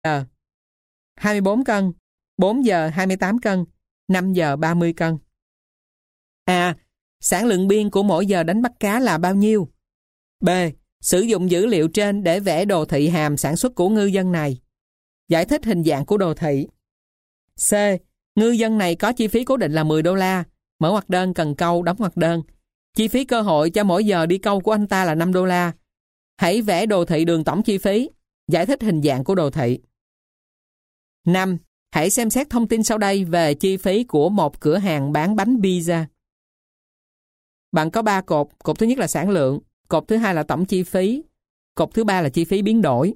giờ 24 cân, 4 giờ 28 cân, 5 giờ 30 cân. A. Sản lượng biên của mỗi giờ đánh bắt cá là bao nhiêu? B. Sử dụng dữ liệu trên để vẽ đồ thị hàm sản xuất của ngư dân này. Giải thích hình dạng của đồ thị. C. Ngư dân này có chi phí cố định là 10 đô la. Mở ngoặc đơn, cần câu, đóng ngoặc đơn. Chi phí cơ hội cho mỗi giờ đi câu của anh ta là 5 đô la. Hãy vẽ đồ thị đường tổng chi phí. Giải thích hình dạng của đồ thị. 5. Hãy xem xét thông tin sau đây về chi phí của một cửa hàng bán bánh pizza. Bạn có 3 cột. Cột thứ nhất là sản lượng. Cột thứ hai là tổng chi phí. Cột thứ ba là chi phí biến đổi.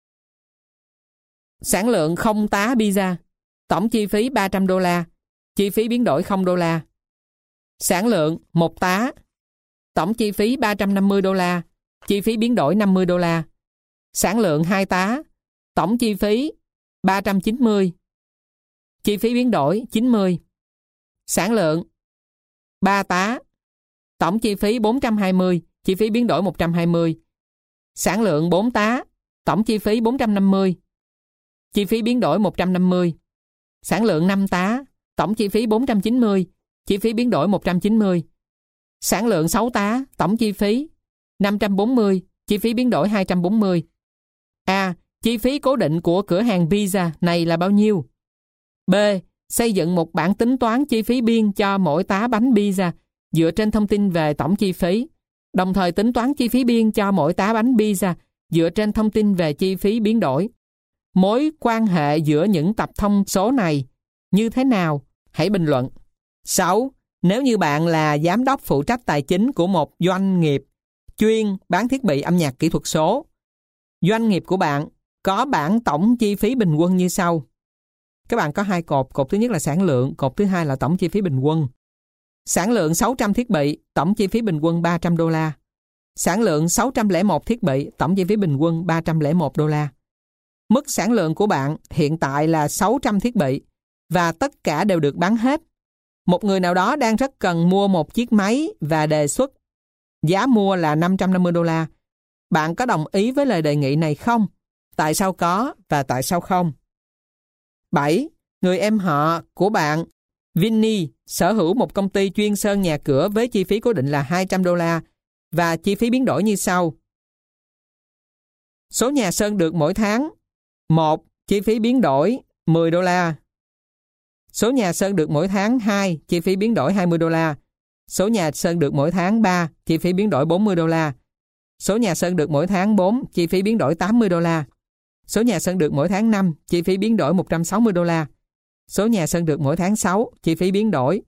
Sản lượng 0 tá pizza. Tổng chi phí 300 đô la. Chi phí biến đổi 0 đô la. Sản lượng 1 tá. Tổng chi phí 350 đô la. Chi phí biến đổi 50 đô la. Sản lượng 2 tá. Tổng chi phí 390. Chi phí biến đổi 90. Sản lượng 3 tá. Tổng chi phí 420. Chi phí biến đổi 120. Sản lượng 4 tá. Tổng chi phí 450. Chi phí biến đổi 150. Sản lượng 5 tá. Tổng chi phí 490. Chi phí biến đổi 190. Sản lượng 6 tá. Tổng chi phí 540. Chi phí biến đổi 240. A. Chi phí cố định của cửa hàng pizza này là bao nhiêu? B. Xây dựng một bảng tính toán chi phí biên cho mỗi tá bánh pizza dựa trên thông tin về tổng chi phí, đồng thời tính toán chi phí biên cho mỗi tá bánh pizza dựa trên thông tin về chi phí biến đổi. Mối quan hệ giữa những tập thông số này như thế nào? Hãy bình luận. 6. Nếu như bạn là giám đốc phụ trách tài chính của một doanh nghiệp chuyên bán thiết bị âm nhạc kỹ thuật số, doanh nghiệp của bạn có bảng tổng chi phí bình quân như sau. Các bạn có 2 cột. Cột thứ nhất là sản lượng, cột thứ hai là tổng chi phí bình quân. Sản lượng 600 thiết bị, tổng chi phí bình quân 300 đô la. Sản lượng 601 thiết bị, tổng chi phí bình quân 301 đô la. Mức sản lượng của bạn hiện tại là 600 thiết bị và tất cả đều được bán hết. Một người nào đó đang rất cần mua một chiếc máy và đề xuất giá mua là 550 đô la. Bạn có đồng ý với lời đề nghị này không? Tại sao có và tại sao không? 7. Người em họ của bạn, Vinny, sở hữu một công ty chuyên sơn nhà cửa với chi phí cố định là 200 đô la và chi phí biến đổi như sau. Số nhà sơn được mỗi tháng. 1. Chi phí biến đổi 10 đô la. Số nhà sơn được mỗi tháng. 2. Chi phí biến đổi 20 đô la. Số nhà sơn được mỗi tháng. 3. Chi phí biến đổi 40 đô la. Số nhà sơn được mỗi tháng. 4. Chi phí biến đổi 80 đô la. Số nhà sơn được mỗi tháng. 5. Chi phí biến đổi 160 đô la. Số nhà sơn được mỗi tháng. 6. Chi phí biến đổi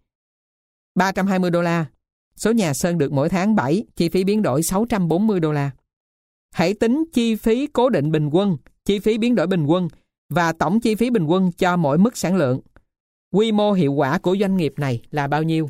320 đô la. Số nhà sơn được mỗi tháng. 7. Chi phí biến đổi 640 đô la. Hãy tính chi phí cố định bình quân, chi phí biến đổi bình quân và tổng chi phí bình quân cho mỗi mức sản lượng. Quy mô hiệu quả của doanh nghiệp này là bao nhiêu?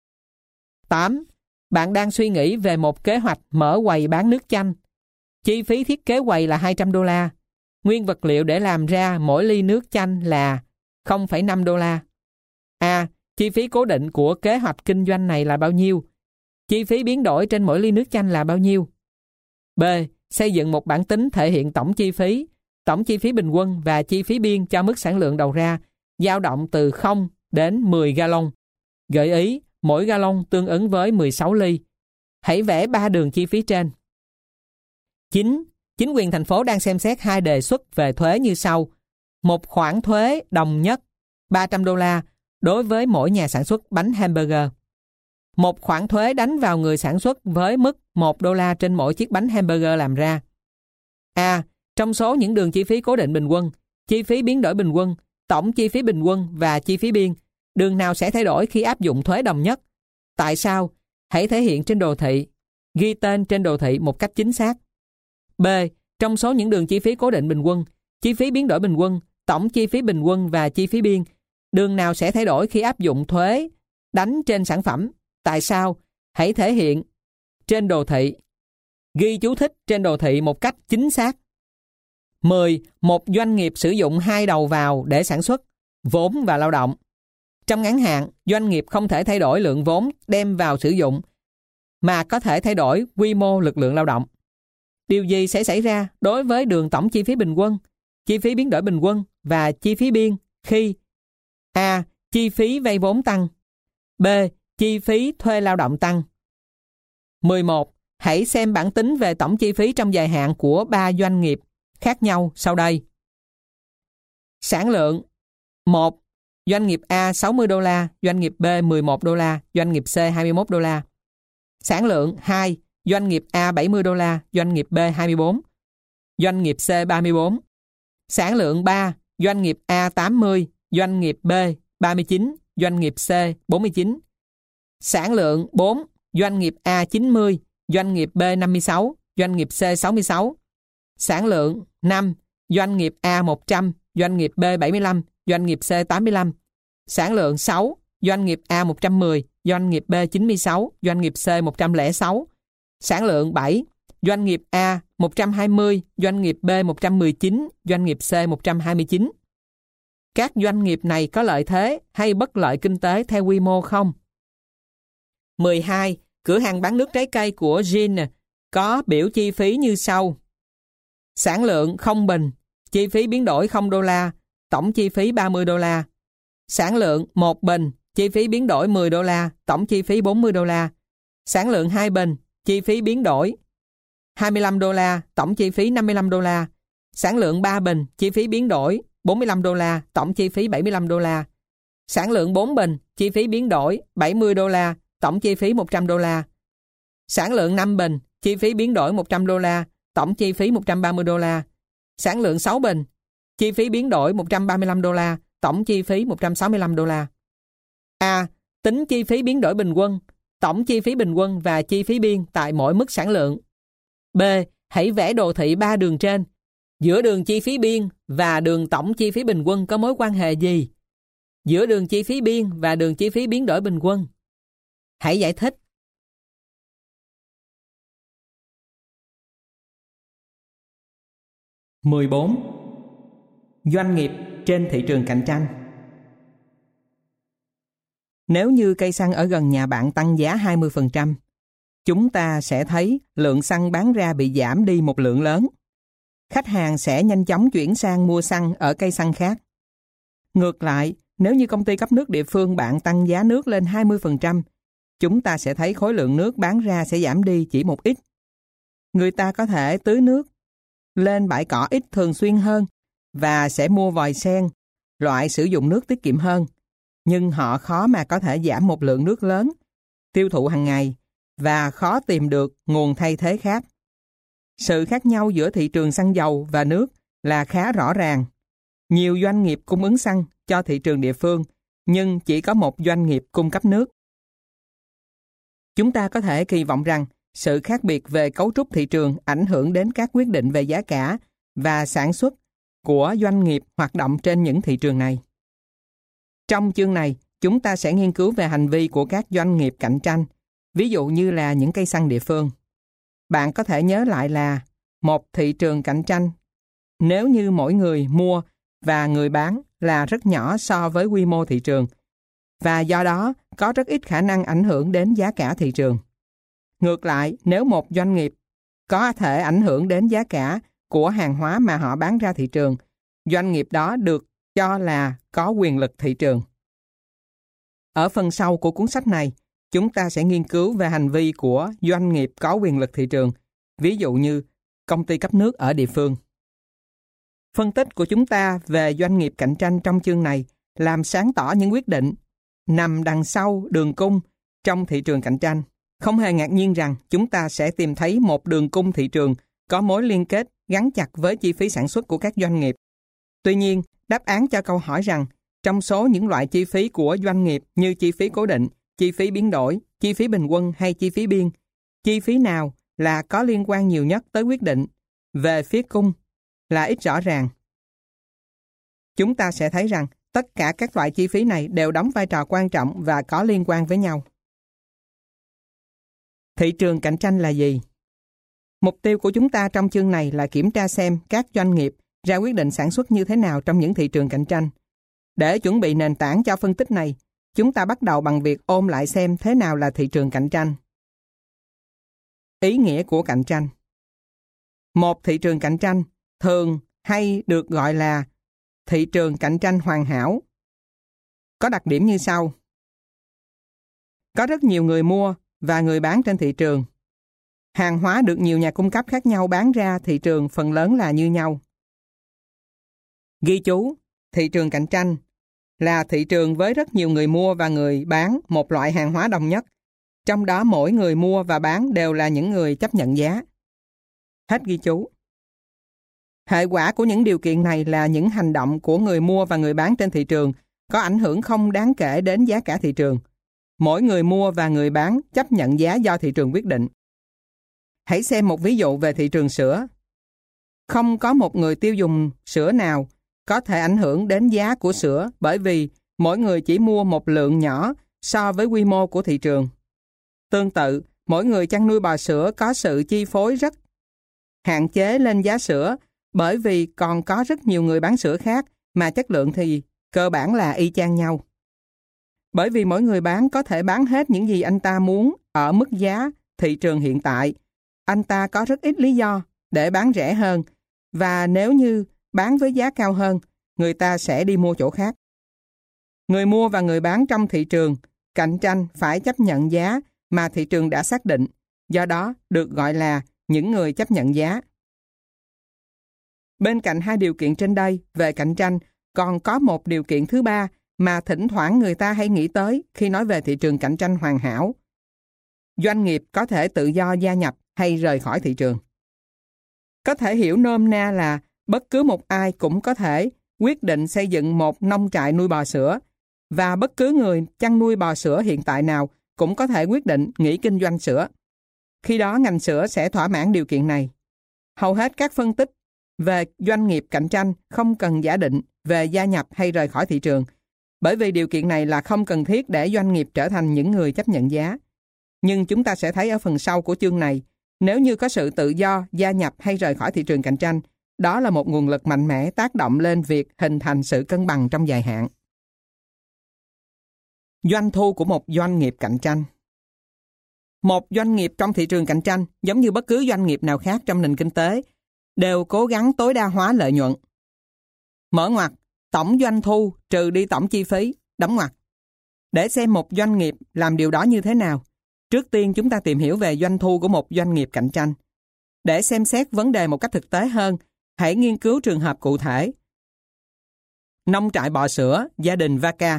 8. Bạn đang suy nghĩ về một kế hoạch mở quầy bán nước chanh. Chi phí thiết kế quầy là 200 đô la. Nguyên vật liệu để làm ra mỗi ly nước chanh là 0,5 đô la. A. Chi phí cố định của kế hoạch kinh doanh này là bao nhiêu? Chi phí biến đổi trên mỗi ly nước chanh là bao nhiêu? B. Xây dựng một bảng tính thể hiện tổng chi phí bình quân và chi phí biên cho mức sản lượng đầu ra, dao động từ 0 đến 10 gallon. Gợi ý, mỗi gallon tương ứng với 16 ly. Hãy vẽ 3 đường chi phí trên. 9. Chính quyền thành phố đang xem xét 2 đề xuất về thuế như sau. Một khoản thuế đồng nhất 300 đô la đối với mỗi nhà sản xuất bánh hamburger. Một khoản thuế đánh vào người sản xuất với mức 1 đô la trên mỗi chiếc bánh hamburger làm ra. A. Trong số những đường chi phí cố định bình quân, chi phí biến đổi bình quân, tổng chi phí bình quân và chi phí biên, đường nào sẽ thay đổi khi áp dụng thuế đồng nhất? Tại sao? Hãy thể hiện trên đồ thị. Ghi tên trên đồ thị một cách chính xác. B. Trong số những đường chi phí cố định bình quân, chi phí biến đổi bình quân, tổng chi phí bình quân và chi phí biên, đường nào sẽ thay đổi khi áp dụng thuế đánh trên sản phẩm? Tại sao? Hãy thể hiện trên đồ thị. Ghi chú thích trên đồ thị một cách chính xác. 10. Một doanh nghiệp sử dụng 2 đầu vào để sản xuất, vốn và lao động. Trong ngắn hạn, doanh nghiệp không thể thay đổi lượng vốn đem vào sử dụng, mà có thể thay đổi quy mô lực lượng lao động. Điều gì sẽ xảy ra đối với đường tổng chi phí bình quân? chi phí biến đổi bình quân và chi phí biên khi A. Chi phí vay vốn tăng, B. Chi phí thuê lao động tăng. 11. Hãy xem bảng tính về tổng chi phí trong dài hạn của 3 doanh nghiệp khác nhau sau đây. Sản lượng 1. Doanh nghiệp A 60 đô la, doanh nghiệp B 11 đô la, doanh nghiệp C 21 đô la. Sản lượng 2. Doanh nghiệp A 70 đô la, doanh nghiệp B 24, doanh nghiệp C 34. Sản lượng 3. Doanh nghiệp A 80, doanh nghiệp B 39, doanh nghiệp C 49. Sản lượng 4. Doanh nghiệp A 90, doanh nghiệp B 56, doanh nghiệp C 66. Sản lượng 5. Doanh nghiệp A 100, doanh nghiệp B 75, doanh nghiệp C 85. Sản lượng 6. Doanh nghiệp A 110, doanh nghiệp B 96, doanh nghiệp C 106. Sản lượng 7. Doanh nghiệp A 120, doanh nghiệp B 119, doanh nghiệp C 129. Các doanh nghiệp này có lợi thế hay bất lợi kinh tế theo quy mô không? 12. Cửa hàng bán nước trái cây của Jean có biểu chi phí như sau. Sản lượng 0 bình, chi phí biến đổi 0 đô la, tổng chi phí 30 đô la. Sản lượng 1 bình, chi phí biến đổi 10 đô la, tổng chi phí 40 đô la. Sản lượng 2 bình, chi phí biến đổi 25 đô la, tổng chi phí 55 đô la. Sản lượng 3 bình, chi phí biến đổi 45 đô la, tổng chi phí 75 đô la. Sản lượng 4 bình, chi phí biến đổi 70 đô la, tổng chi phí 100 đô la. Sản lượng 5 bình, chi phí biến đổi 100 đô la, tổng chi phí 130 đô la. Sản lượng 6 bình, chi phí biến đổi 135 đô la, tổng chi phí 165 đô la. A. Tính chi phí biến đổi bình quân, tổng chi phí bình quân và chi phí biên tại mỗi mức sản lượng. B. Hãy vẽ đồ thị 3 đường trên. Giữa đường chi phí biên và đường tổng chi phí bình quân có mối quan hệ gì? Giữa đường chi phí biên và đường chi phí biến đổi bình quân. Hãy giải thích. Doanh nghiệp trên thị trường cạnh tranh. Nếu như cây xăng ở gần nhà bạn tăng giá 20%, chúng ta sẽ thấy lượng xăng bán ra bị giảm đi một lượng lớn. Khách hàng sẽ nhanh chóng chuyển sang mua xăng ở cây xăng khác. Ngược lại, nếu như công ty cấp nước địa phương bạn tăng giá nước lên 20%, chúng ta sẽ thấy khối lượng nước bán ra sẽ giảm đi chỉ một ít. Người ta có thể tưới nước lên bãi cỏ ít thường xuyên hơn và sẽ mua vòi sen, loại sử dụng nước tiết kiệm hơn. Nhưng họ khó mà có thể giảm một lượng nước lớn, tiêu thụ hàng ngày và khó tìm được nguồn thay thế khác. Sự khác nhau giữa thị trường xăng dầu và nước là khá rõ ràng. Nhiều doanh nghiệp cung ứng xăng cho thị trường địa phương, nhưng chỉ có một doanh nghiệp cung cấp nước. Chúng ta có thể kỳ vọng rằng sự khác biệt về cấu trúc thị trường ảnh hưởng đến các quyết định về giá cả và sản xuất của doanh nghiệp hoạt động trên những thị trường này. Trong chương này, chúng ta sẽ nghiên cứu về hành vi của các doanh nghiệp cạnh tranh, ví dụ như là những cây xăng địa phương. Bạn có thể nhớ lại là một thị trường cạnh tranh nếu như mỗi người mua và người bán là rất nhỏ so với quy mô thị trường, và do đó có rất ít khả năng ảnh hưởng đến giá cả thị trường. Ngược lại, nếu một doanh nghiệp có thể ảnh hưởng đến giá cả của hàng hóa mà họ bán ra thị trường, doanh nghiệp đó được cho là có quyền lực thị trường. Ở phần sau của cuốn sách này, chúng ta sẽ nghiên cứu về hành vi của doanh nghiệp có quyền lực thị trường, ví dụ như công ty cấp nước ở địa phương. Phân tích của chúng ta về doanh nghiệp cạnh tranh trong chương này làm sáng tỏ những quyết định nằm đằng sau đường cung trong thị trường cạnh tranh. Không hề ngạc nhiên rằng chúng ta sẽ tìm thấy một đường cung thị trường có mối liên kết gắn chặt với chi phí sản xuất của các doanh nghiệp. Tuy nhiên, đáp án cho câu hỏi rằng trong số những loại chi phí của doanh nghiệp như chi phí cố định, chi phí biến đổi, chi phí bình quân hay chi phí biên, chi phí nào là có liên quan nhiều nhất tới quyết định về phía cung là ít rõ ràng. Chúng ta sẽ thấy rằng tất cả các loại chi phí này đều đóng vai trò quan trọng và có liên quan với nhau. Thị trường cạnh tranh là gì? Mục tiêu của chúng ta trong chương này là kiểm tra xem các doanh nghiệp ra quyết định sản xuất như thế nào trong những thị trường cạnh tranh. Để chuẩn bị nền tảng cho phân tích này, chúng ta bắt đầu bằng việc ôn lại xem thế nào là thị trường cạnh tranh. Ý nghĩa của cạnh tranh. Một thị trường cạnh tranh thường hay được gọi là thị trường cạnh tranh hoàn hảo có đặc điểm như sau. Có rất nhiều người mua và người bán trên thị trường. Hàng hóa được nhiều nhà cung cấp khác nhau bán ra thị trường phần lớn là như nhau. Ghi chú, thị trường cạnh tranh là thị trường với rất nhiều người mua và người bán một loại hàng hóa đồng nhất, trong đó mỗi người mua và bán đều là những người chấp nhận giá. Hết ghi chú. Hệ quả của những điều kiện này là những hành động của người mua và người bán trên thị trường có ảnh hưởng không đáng kể đến giá cả thị trường. Mỗi người mua và người bán chấp nhận giá do thị trường quyết định. Hãy xem một ví dụ về thị trường sữa. Không có một người tiêu dùng sữa nào có thể ảnh hưởng đến giá của sữa bởi vì mỗi người chỉ mua một lượng nhỏ so với quy mô của thị trường. Tương tự, mỗi người chăn nuôi bò sữa có sự chi phối rất hạn chế lên giá sữa bởi vì còn có rất nhiều người bán sữa khác mà chất lượng thì cơ bản là y chang nhau. Bởi vì mỗi người bán có thể bán hết những gì anh ta muốn ở mức giá thị trường hiện tại, anh ta có rất ít lý do để bán rẻ hơn, và nếu như bán với giá cao hơn, người ta sẽ đi mua chỗ khác. Người mua và người bán trong thị trường cạnh tranh phải chấp nhận giá mà thị trường đã xác định, do đó được gọi là những người chấp nhận giá. Bên cạnh hai điều kiện trên đây về cạnh tranh, còn có một điều kiện thứ ba mà thỉnh thoảng người ta hay nghĩ tới khi nói về thị trường cạnh tranh hoàn hảo. Doanh nghiệp có thể tự do gia nhập hay rời khỏi thị trường. Có thể hiểu nôm na là bất cứ một ai cũng có thể quyết định xây dựng một nông trại nuôi bò sữa, và bất cứ người chăn nuôi bò sữa hiện tại nào cũng có thể quyết định nghỉ kinh doanh sữa. Khi đó ngành sữa sẽ thỏa mãn điều kiện này. Hầu hết các phân tích về doanh nghiệp cạnh tranh không cần giả định về gia nhập hay rời khỏi thị trường, bởi vì điều kiện này là không cần thiết để doanh nghiệp trở thành những người chấp nhận giá. Nhưng chúng ta sẽ thấy ở phần sau của chương này, nếu như có sự tự do gia nhập hay rời khỏi thị trường cạnh tranh, đó là một nguồn lực mạnh mẽ tác động lên việc hình thành sự cân bằng trong dài hạn. Doanh thu của một doanh nghiệp cạnh tranh. Một doanh nghiệp trong thị trường cạnh tranh, giống như bất cứ doanh nghiệp nào khác trong nền kinh tế, đều cố gắng tối đa hóa lợi nhuận. Mở ngoặc, tổng doanh thu trừ đi tổng chi phí, đóng ngoặc. Để xem một doanh nghiệp làm điều đó như thế nào, trước tiên chúng ta tìm hiểu về doanh thu của một doanh nghiệp cạnh tranh. Để xem xét vấn đề một cách thực tế hơn, hãy nghiên cứu trường hợp cụ thể. Nông trại bò sữa, gia đình Vaca.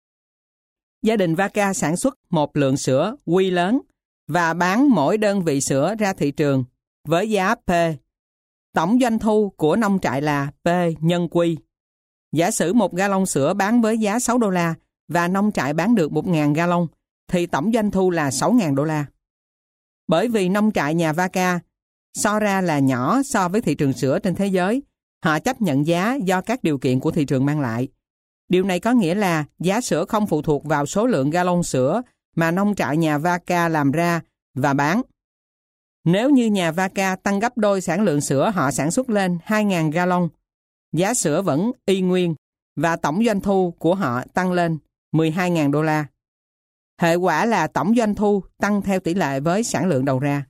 Gia đình Vaca sản xuất một lượng sữa quy lớn và bán mỗi đơn vị sữa ra thị trường với giá P. Tổng doanh thu của nông trại là P nhân Q. Giả sử một gallon sữa bán với giá $6 và nông trại bán được 1.000 gallon, thì tổng doanh thu là $6.000. Bởi vì nông trại nhà Vaca so ra là nhỏ so với thị trường sữa trên thế giới, họ chấp nhận giá do các điều kiện của thị trường mang lại. Điều này có nghĩa là giá sữa không phụ thuộc vào số lượng gallon sữa mà nông trại nhà Vaca làm ra và bán. Nếu như nhà Vaca tăng gấp đôi sản lượng sữa họ sản xuất lên 2.000 gallon, giá sữa vẫn y nguyên và tổng doanh thu của họ tăng lên $12.000. Hệ quả là tổng doanh thu tăng theo tỷ lệ với sản lượng đầu ra.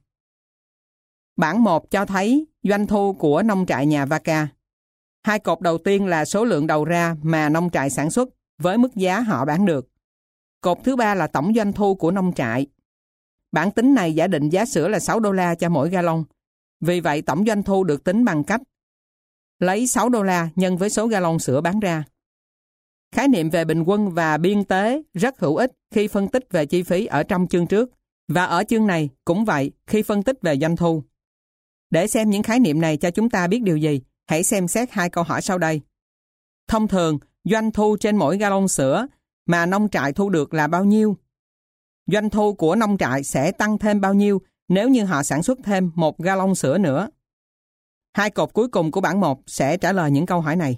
Bảng 1 cho thấy doanh thu của nông trại nhà Vaca. Hai cột đầu tiên là số lượng đầu ra mà nông trại sản xuất với mức giá họ bán được. Cột thứ ba là tổng doanh thu của nông trại. Bảng tính này giả định giá sữa là $6 cho mỗi gallon. Vì vậy tổng doanh thu được tính bằng cách lấy $6 nhân với số gallon sữa bán ra. Khái niệm về bình quân và biên tế rất hữu ích khi phân tích về chi phí ở trong chương trước, và ở chương này cũng vậy khi phân tích về doanh thu. Để xem những khái niệm này cho chúng ta biết điều gì, hãy xem xét hai câu hỏi sau đây. Thông thường, doanh thu trên mỗi gallon sữa mà nông trại thu được là bao nhiêu? Doanh thu của nông trại sẽ tăng thêm bao nhiêu nếu như họ sản xuất thêm 1 gallon sữa nữa? Hai cột cuối cùng của bảng 1 sẽ trả lời những câu hỏi này.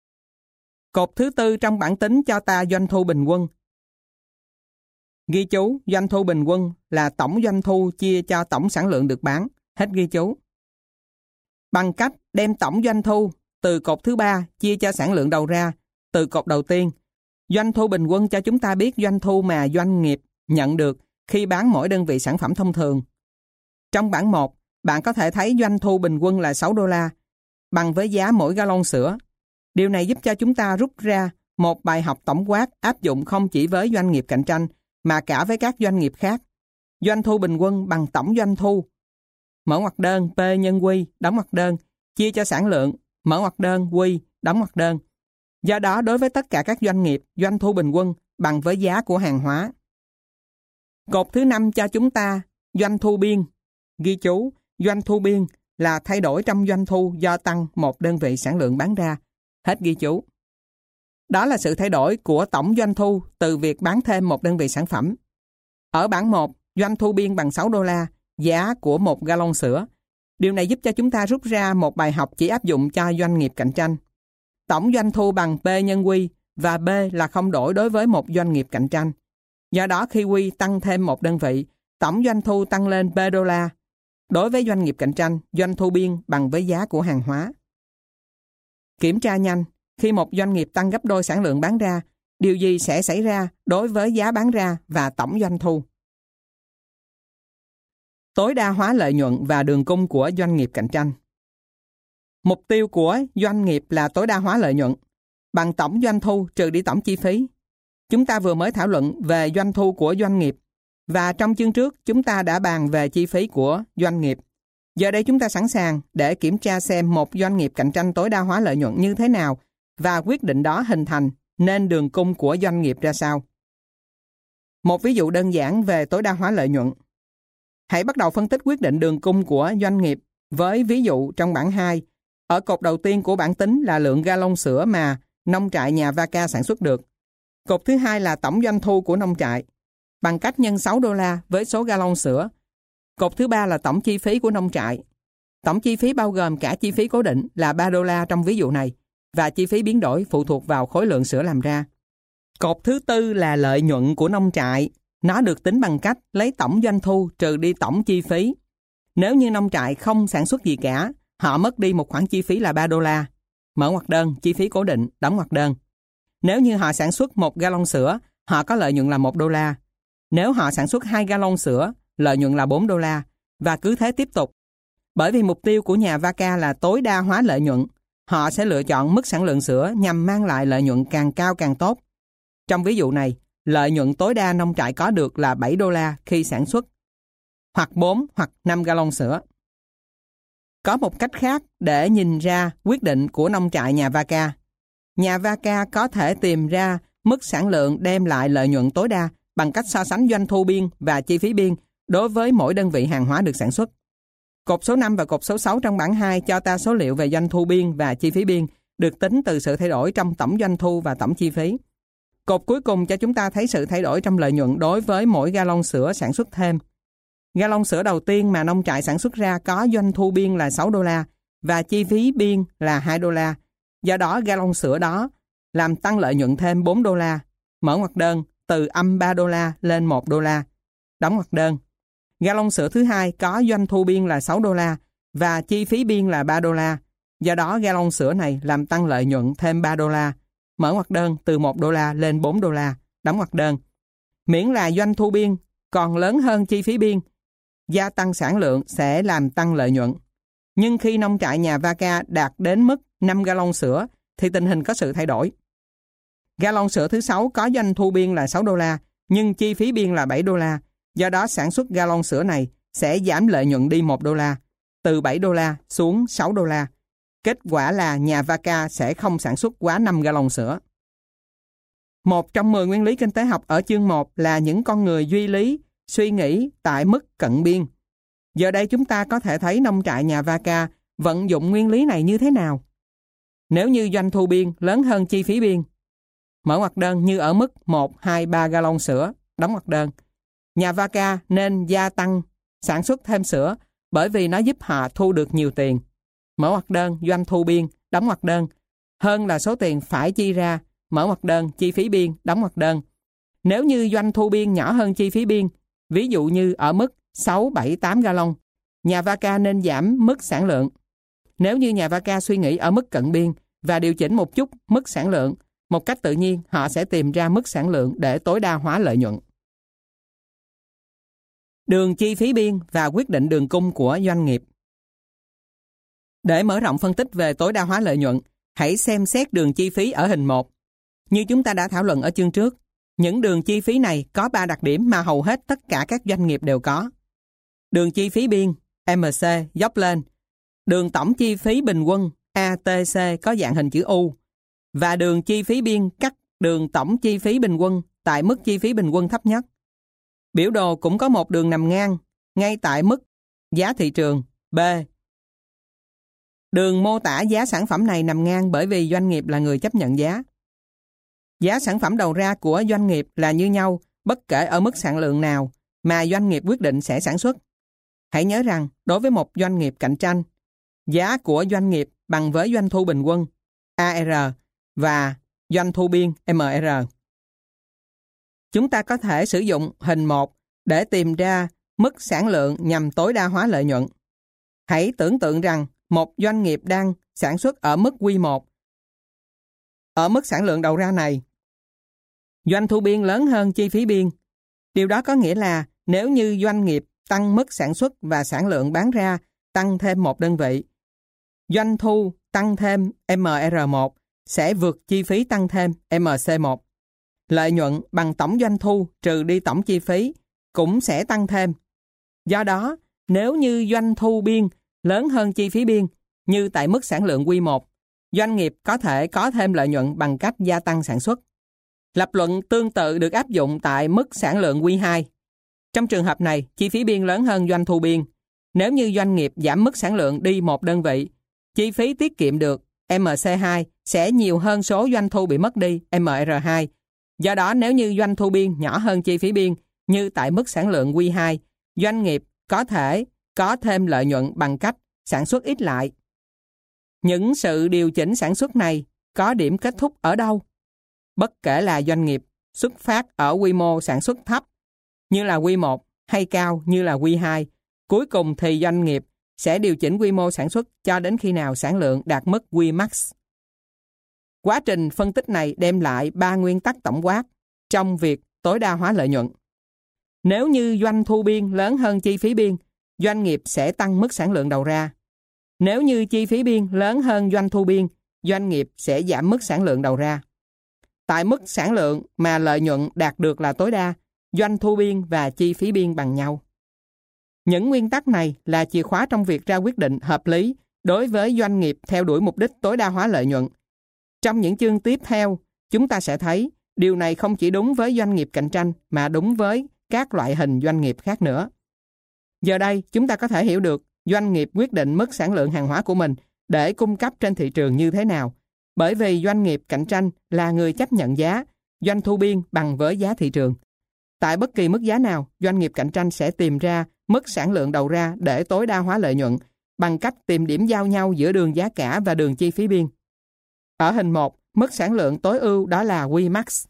Cột thứ tư trong bảng tính cho ta doanh thu bình quân. Ghi chú, doanh thu bình quân là tổng doanh thu chia cho tổng sản lượng được bán. Hết ghi chú. Bằng cách đem tổng doanh thu từ cột thứ ba chia cho sản lượng đầu ra từ cột đầu tiên, doanh thu bình quân cho chúng ta biết doanh thu mà doanh nghiệp nhận được khi bán mỗi đơn vị sản phẩm thông thường. Trong bảng 1, bạn có thể thấy doanh thu bình quân là $6, bằng với giá mỗi gallon sữa. Điều này giúp cho chúng ta rút ra một bài học tổng quát áp dụng không chỉ với doanh nghiệp cạnh tranh mà cả với các doanh nghiệp khác. Doanh thu bình quân bằng tổng doanh thu. Mở ngoặc đơn P nhân Q, đóng ngoặc đơn, chia cho sản lượng, mở ngoặc đơn Q, đóng ngoặc đơn. Do đó, đối với tất cả các doanh nghiệp, doanh thu bình quân bằng với giá của hàng hóa. Cột thứ 5 cho chúng ta doanh thu biên. Ghi chú, doanh thu biên là thay đổi trong doanh thu do tăng một đơn vị sản lượng bán ra. Hết ghi chú. Đó là sự thay đổi của tổng doanh thu từ việc bán thêm một đơn vị sản phẩm. Ở bảng 1, doanh thu biên bằng $6, giá của một gallon sữa. Điều này giúp cho chúng ta rút ra một bài học chỉ áp dụng cho doanh nghiệp cạnh tranh. Tổng doanh thu bằng P nhân Q và B là không đổi đối với một doanh nghiệp cạnh tranh. Do đó khi Q tăng thêm một đơn vị, tổng doanh thu tăng lên $P. Đối với doanh nghiệp cạnh tranh, doanh thu biên bằng với giá của hàng hóa. Kiểm tra nhanh, khi một doanh nghiệp tăng gấp đôi sản lượng bán ra, điều gì sẽ xảy ra đối với giá bán ra và tổng doanh thu? Tối đa hóa lợi nhuận và đường cung của doanh nghiệp cạnh tranh. Mục tiêu của doanh nghiệp là tối đa hóa lợi nhuận bằng tổng doanh thu trừ đi tổng chi phí. Chúng ta vừa mới thảo luận về doanh thu của doanh nghiệp và trong chương trước chúng ta đã bàn về chi phí của doanh nghiệp. Giờ đây chúng ta sẵn sàng để kiểm tra xem một doanh nghiệp cạnh tranh tối đa hóa lợi nhuận như thế nào và quyết định đó hình thành nên đường cung của doanh nghiệp ra sao. Một ví dụ đơn giản về tối đa hóa lợi nhuận. Hãy bắt đầu phân tích quyết định đường cung của doanh nghiệp với ví dụ trong bảng 2. Ở cột đầu tiên của bảng tính là lượng gallon sữa mà nông trại nhà Vaca sản xuất được. Cột thứ hai là tổng doanh thu của nông trại bằng cách nhân $6 với số gallon sữa. Cột thứ ba là tổng chi phí của nông trại. Tổng chi phí bao gồm cả chi phí cố định là $3 trong ví dụ này và chi phí biến đổi phụ thuộc vào khối lượng sữa làm ra. Cột thứ tư là lợi nhuận của nông trại. Nó được tính bằng cách lấy tổng doanh thu trừ đi tổng chi phí. Nếu như nông trại không sản xuất gì cả, họ mất đi một khoản chi phí là $3. Mở ngoặc đơn, chi phí cố định, đóng ngoặc đơn. Nếu như họ sản xuất 1 gallon sữa, họ có lợi nhuận là $1. Nếu họ sản xuất 2 gallon sữa, lợi nhuận là $4 và cứ thế tiếp tục. Bởi vì mục tiêu của nhà Vaca là tối đa hóa lợi nhuận, họ sẽ lựa chọn mức sản lượng sữa nhằm mang lại lợi nhuận càng cao càng tốt. Trong ví dụ này, lợi nhuận tối đa nông trại có được là $7 khi sản xuất hoặc 4 hoặc 5 gallon sữa. Có một cách khác để nhìn ra quyết định của nông trại nhà Vaca. Nhà Vaca có thể tìm ra mức sản lượng đem lại lợi nhuận tối đa bằng cách so sánh doanh thu biên và chi phí biên đối với mỗi đơn vị hàng hóa được sản xuất. Cột số 5 và cột số 6 trong bảng 2 cho ta số liệu về doanh thu biên và chi phí biên được tính từ sự thay đổi trong tổng doanh thu và tổng chi phí. Cột cuối cùng cho chúng ta thấy sự thay đổi trong lợi nhuận đối với mỗi gallon sữa sản xuất thêm. Gallon sữa đầu tiên mà nông trại sản xuất ra có doanh thu biên là $6 và chi phí biên là $2. Do đó gallon sữa đó làm tăng lợi nhuận thêm $4. Mở ngoặc đơn từ âm $3 lên $1. Đóng ngoặc đơn. Gallon sữa thứ hai có doanh thu biên là $6 và chi phí biên là $3. Do đó gallon sữa này làm tăng lợi nhuận thêm $3. Mở ngoặc đơn từ $1 lên $4. Đóng ngoặc đơn. Miễn là doanh thu biên còn lớn hơn chi phí biên, gia tăng sản lượng sẽ làm tăng lợi nhuận. Nhưng khi nông trại nhà Vaca đạt đến mức 5 gallon sữa thì tình hình có sự thay đổi. Gallon sữa thứ 6 có doanh thu biên là $6 nhưng chi phí biên là $7. Do đó sản xuất gallon sữa này sẽ giảm lợi nhuận đi $1, từ $7 xuống $6. Kết quả là nhà Vaca sẽ không sản xuất quá 5 gallon sữa. Một trong 10 nguyên lý kinh tế học ở chương 1 là những con người duy lý, suy nghĩ tại mức cận biên. Giờ đây chúng ta có thể thấy nông trại nhà Vaca vận dụng nguyên lý này như thế nào. Nếu như doanh thu biên lớn hơn chi phí biên, mở ngoặc đơn như ở mức 1, 2, 3 gallon sữa, đóng ngoặc đơn. Nhà Vaca nên gia tăng sản xuất thêm sữa bởi vì nó giúp họ thu được nhiều tiền. Mở ngoặc đơn doanh thu biên, đóng ngoặc đơn. Hơn là số tiền phải chi ra, mở ngoặc đơn chi phí biên, đóng ngoặc đơn. Nếu như doanh thu biên nhỏ hơn chi phí biên, ví dụ như ở mức 6, 7, 8 gallon, nhà Vaca nên giảm mức sản lượng. Nếu như nhà Vaca suy nghĩ ở mức cận biên và điều chỉnh một chút mức sản lượng, một cách tự nhiên họ sẽ tìm ra mức sản lượng để tối đa hóa lợi nhuận. Đường chi phí biên và quyết định đường cung của doanh nghiệp. Để mở rộng phân tích về tối đa hóa lợi nhuận, hãy xem xét đường chi phí ở hình 1. Như chúng ta đã thảo luận ở chương trước, những đường chi phí này có 3 đặc điểm mà hầu hết tất cả các doanh nghiệp đều có. Đường chi phí biên, MC, dốc lên. Đường tổng chi phí bình quân, ATC, có dạng hình chữ U. Và đường chi phí biên cắt đường tổng chi phí bình quân tại mức chi phí bình quân thấp nhất. Biểu đồ cũng có một đường nằm ngang, ngay tại mức giá thị trường, B. Đường mô tả giá sản phẩm này nằm ngang bởi vì doanh nghiệp là người chấp nhận giá. Giá sản phẩm đầu ra của doanh nghiệp là như nhau bất kể ở mức sản lượng nào mà doanh nghiệp quyết định sẽ sản xuất. Hãy nhớ rằng, đối với một doanh nghiệp cạnh tranh, giá của doanh nghiệp bằng với doanh thu bình quân, AR, và doanh thu biên, MR. Chúng ta có thể sử dụng hình 1 để tìm ra mức sản lượng nhằm tối đa hóa lợi nhuận. Hãy tưởng tượng rằng một doanh nghiệp đang sản xuất ở mức Q1. Ở mức sản lượng đầu ra này, doanh thu biên lớn hơn chi phí biên. Điều đó có nghĩa là nếu như doanh nghiệp tăng mức sản xuất và sản lượng bán ra tăng thêm một đơn vị, doanh thu tăng thêm MR1 sẽ vượt chi phí tăng thêm MC1. Lợi nhuận bằng tổng doanh thu trừ đi tổng chi phí cũng sẽ tăng thêm. Do đó, nếu như doanh thu biên lớn hơn chi phí biên, như tại mức sản lượng Q1, doanh nghiệp có thể có thêm lợi nhuận bằng cách gia tăng sản xuất. Lập luận tương tự được áp dụng tại mức sản lượng Q2. Trong trường hợp này, chi phí biên lớn hơn doanh thu biên. Nếu như doanh nghiệp giảm mức sản lượng đi một đơn vị, chi phí tiết kiệm được MC2 sẽ nhiều hơn số doanh thu bị mất đi MR2. Do đó, nếu như doanh thu biên nhỏ hơn chi phí biên, như tại mức sản lượng Q2, doanh nghiệp có thể có thêm lợi nhuận bằng cách sản xuất ít lại. Những sự điều chỉnh sản xuất này có điểm kết thúc ở đâu? Bất kể là doanh nghiệp xuất phát ở quy mô sản xuất thấp như là Q1 hay cao như là Q2, cuối cùng thì doanh nghiệp sẽ điều chỉnh quy mô sản xuất cho đến khi nào sản lượng đạt mức Qmax. Quá trình phân tích này đem lại 3 nguyên tắc tổng quát trong việc tối đa hóa lợi nhuận. Nếu như doanh thu biên lớn hơn chi phí biên, doanh nghiệp sẽ tăng mức sản lượng đầu ra. Nếu như chi phí biên lớn hơn doanh thu biên, doanh nghiệp sẽ giảm mức sản lượng đầu ra. Tại mức sản lượng mà lợi nhuận đạt được là tối đa, doanh thu biên và chi phí biên bằng nhau. Những nguyên tắc này là chìa khóa trong việc ra quyết định hợp lý đối với doanh nghiệp theo đuổi mục đích tối đa hóa lợi nhuận. Trong những chương tiếp theo, chúng ta sẽ thấy điều này không chỉ đúng với doanh nghiệp cạnh tranh mà đúng với các loại hình doanh nghiệp khác nữa. Giờ đây, chúng ta có thể hiểu được doanh nghiệp quyết định mức sản lượng hàng hóa của mình để cung cấp trên thị trường như thế nào. Bởi vì doanh nghiệp cạnh tranh là người chấp nhận giá, doanh thu biên bằng với giá thị trường. Tại bất kỳ mức giá nào, doanh nghiệp cạnh tranh sẽ tìm ra mức sản lượng đầu ra để tối đa hóa lợi nhuận bằng cách tìm điểm giao nhau giữa đường giá cả và đường chi phí biên. Ở hình 1, mức sản lượng tối ưu đó là Qmax.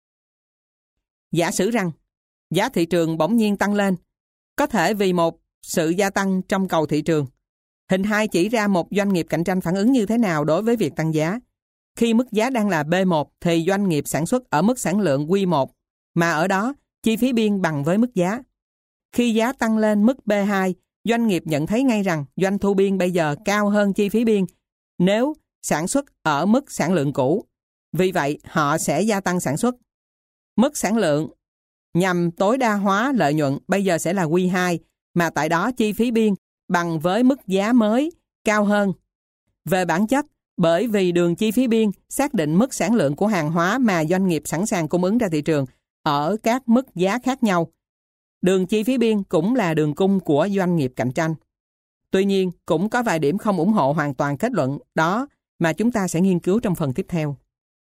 Giả sử rằng giá thị trường bỗng nhiên tăng lên, có thể vì một sự gia tăng trong cầu thị trường. Hình 2 chỉ ra một doanh nghiệp cạnh tranh phản ứng như thế nào đối với việc tăng giá. Khi mức giá đang là B1 thì doanh nghiệp sản xuất ở mức sản lượng Q1, mà ở đó chi phí biên bằng với mức giá. Khi giá tăng lên mức B2, doanh nghiệp nhận thấy ngay rằng doanh thu biên bây giờ cao hơn chi phí biên nếu sản xuất ở mức sản lượng cũ. Vì vậy, họ sẽ gia tăng sản xuất. Mức sản lượng nhằm tối đa hóa lợi nhuận bây giờ sẽ là Q2, mà tại đó chi phí biên bằng với mức giá mới cao hơn. Về bản chất, bởi vì đường chi phí biên xác định mức sản lượng của hàng hóa mà doanh nghiệp sẵn sàng cung ứng ra thị trường ở các mức giá khác nhau. Đường chi phí biên cũng là đường cung của doanh nghiệp cạnh tranh. Tuy nhiên, cũng có vài điểm không ủng hộ hoàn toàn kết luận đó mà chúng ta sẽ nghiên cứu trong phần tiếp theo.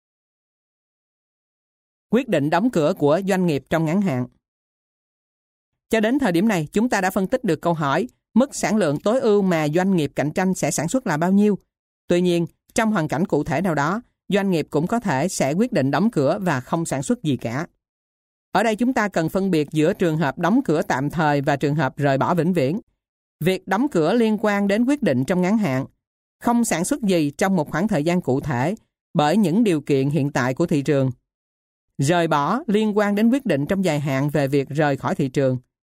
Quyết định đóng cửa của doanh nghiệp trong ngắn hạn. Cho đến thời điểm này, chúng ta đã phân tích được câu hỏi mức sản lượng tối ưu mà doanh nghiệp cạnh tranh sẽ sản xuất là bao nhiêu. Tuy nhiên, trong hoàn cảnh cụ thể nào đó, doanh nghiệp cũng có thể sẽ quyết định đóng cửa và không sản xuất gì cả. Ở đây chúng ta cần phân biệt giữa trường hợp đóng cửa tạm thời và trường hợp rời bỏ vĩnh viễn. Việc đóng cửa liên quan đến quyết định trong ngắn hạn, không sản xuất gì trong một khoảng thời gian cụ thể bởi những điều kiện hiện tại của thị trường. Rời bỏ liên quan đến quyết định trong dài hạn về việc rời khỏi thị trường.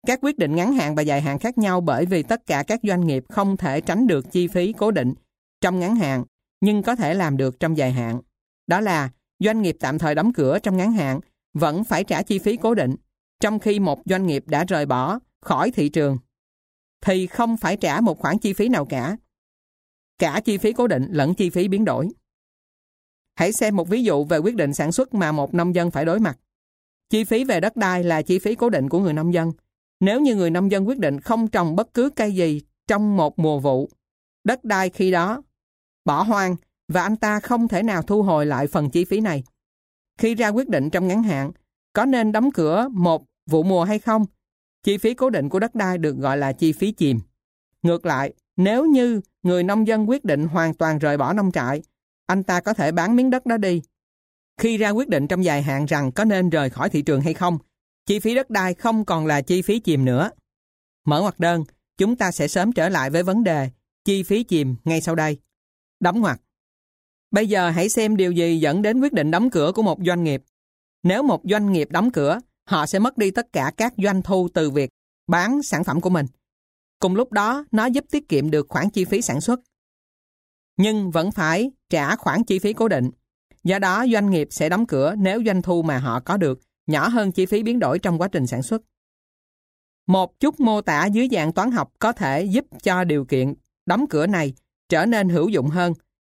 Các quyết định ngắn hạn và dài hạn khác nhau bởi vì tất cả các doanh nghiệp không thể tránh được chi phí cố định trong ngắn hạn, nhưng có thể làm được trong dài hạn. Đó là doanh nghiệp tạm thời đóng cửa trong ngắn hạn vẫn phải trả chi phí cố định, trong khi một doanh nghiệp đã rời bỏ khỏi thị trường thì không phải trả một khoản chi phí nào cả chi phí cố định lẫn chi phí biến đổi. Hãy xem một ví dụ về quyết định sản xuất mà một nông dân phải đối mặt. Chi phí về đất đai là chi phí cố định của người nông dân. Nếu như người nông dân quyết định không trồng bất cứ cây gì trong một mùa vụ, đất đai khi đó bỏ hoang và anh ta không thể nào thu hồi lại phần chi phí này. Khi ra quyết định trong ngắn hạn, có nên đóng cửa một vụ mùa hay không? Chi phí cố định của đất đai được gọi là chi phí chìm. Ngược lại, nếu như người nông dân quyết định hoàn toàn rời bỏ nông trại, anh ta có thể bán miếng đất đó đi. Khi ra quyết định trong dài hạn rằng có nên rời khỏi thị trường hay không, chi phí đất đai không còn là chi phí chìm nữa. Mở ngoặc đơn, chúng ta sẽ sớm trở lại với vấn đề chi phí chìm ngay sau đây. Đóng ngoặc. Bây giờ hãy xem điều gì dẫn đến quyết định đóng cửa của một doanh nghiệp. Nếu một doanh nghiệp đóng cửa, họ sẽ mất đi tất cả các doanh thu từ việc bán sản phẩm của mình. Cùng lúc đó, nó giúp tiết kiệm được khoản chi phí sản xuất, nhưng vẫn phải trả khoản chi phí cố định. Do đó, doanh nghiệp sẽ đóng cửa nếu doanh thu mà họ có được nhỏ hơn chi phí biến đổi trong quá trình sản xuất. Một chút mô tả dưới dạng toán học có thể giúp cho điều kiện đóng cửa này trở nên hữu dụng hơn.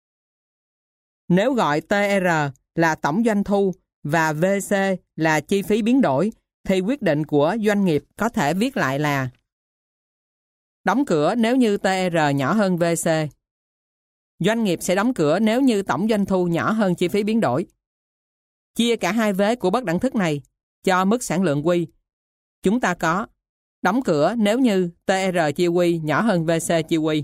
Nếu gọi TR là tổng doanh thu và VC là chi phí biến đổi, thì quyết định của doanh nghiệp có thể viết lại là đóng cửa nếu như TR nhỏ hơn VC. Doanh nghiệp sẽ đóng cửa nếu như tổng doanh thu nhỏ hơn chi phí biến đổi. Chia cả hai vế của bất đẳng thức này cho mức sản lượng Q. Chúng ta có đóng cửa nếu như TR chia Q nhỏ hơn VC chia Q.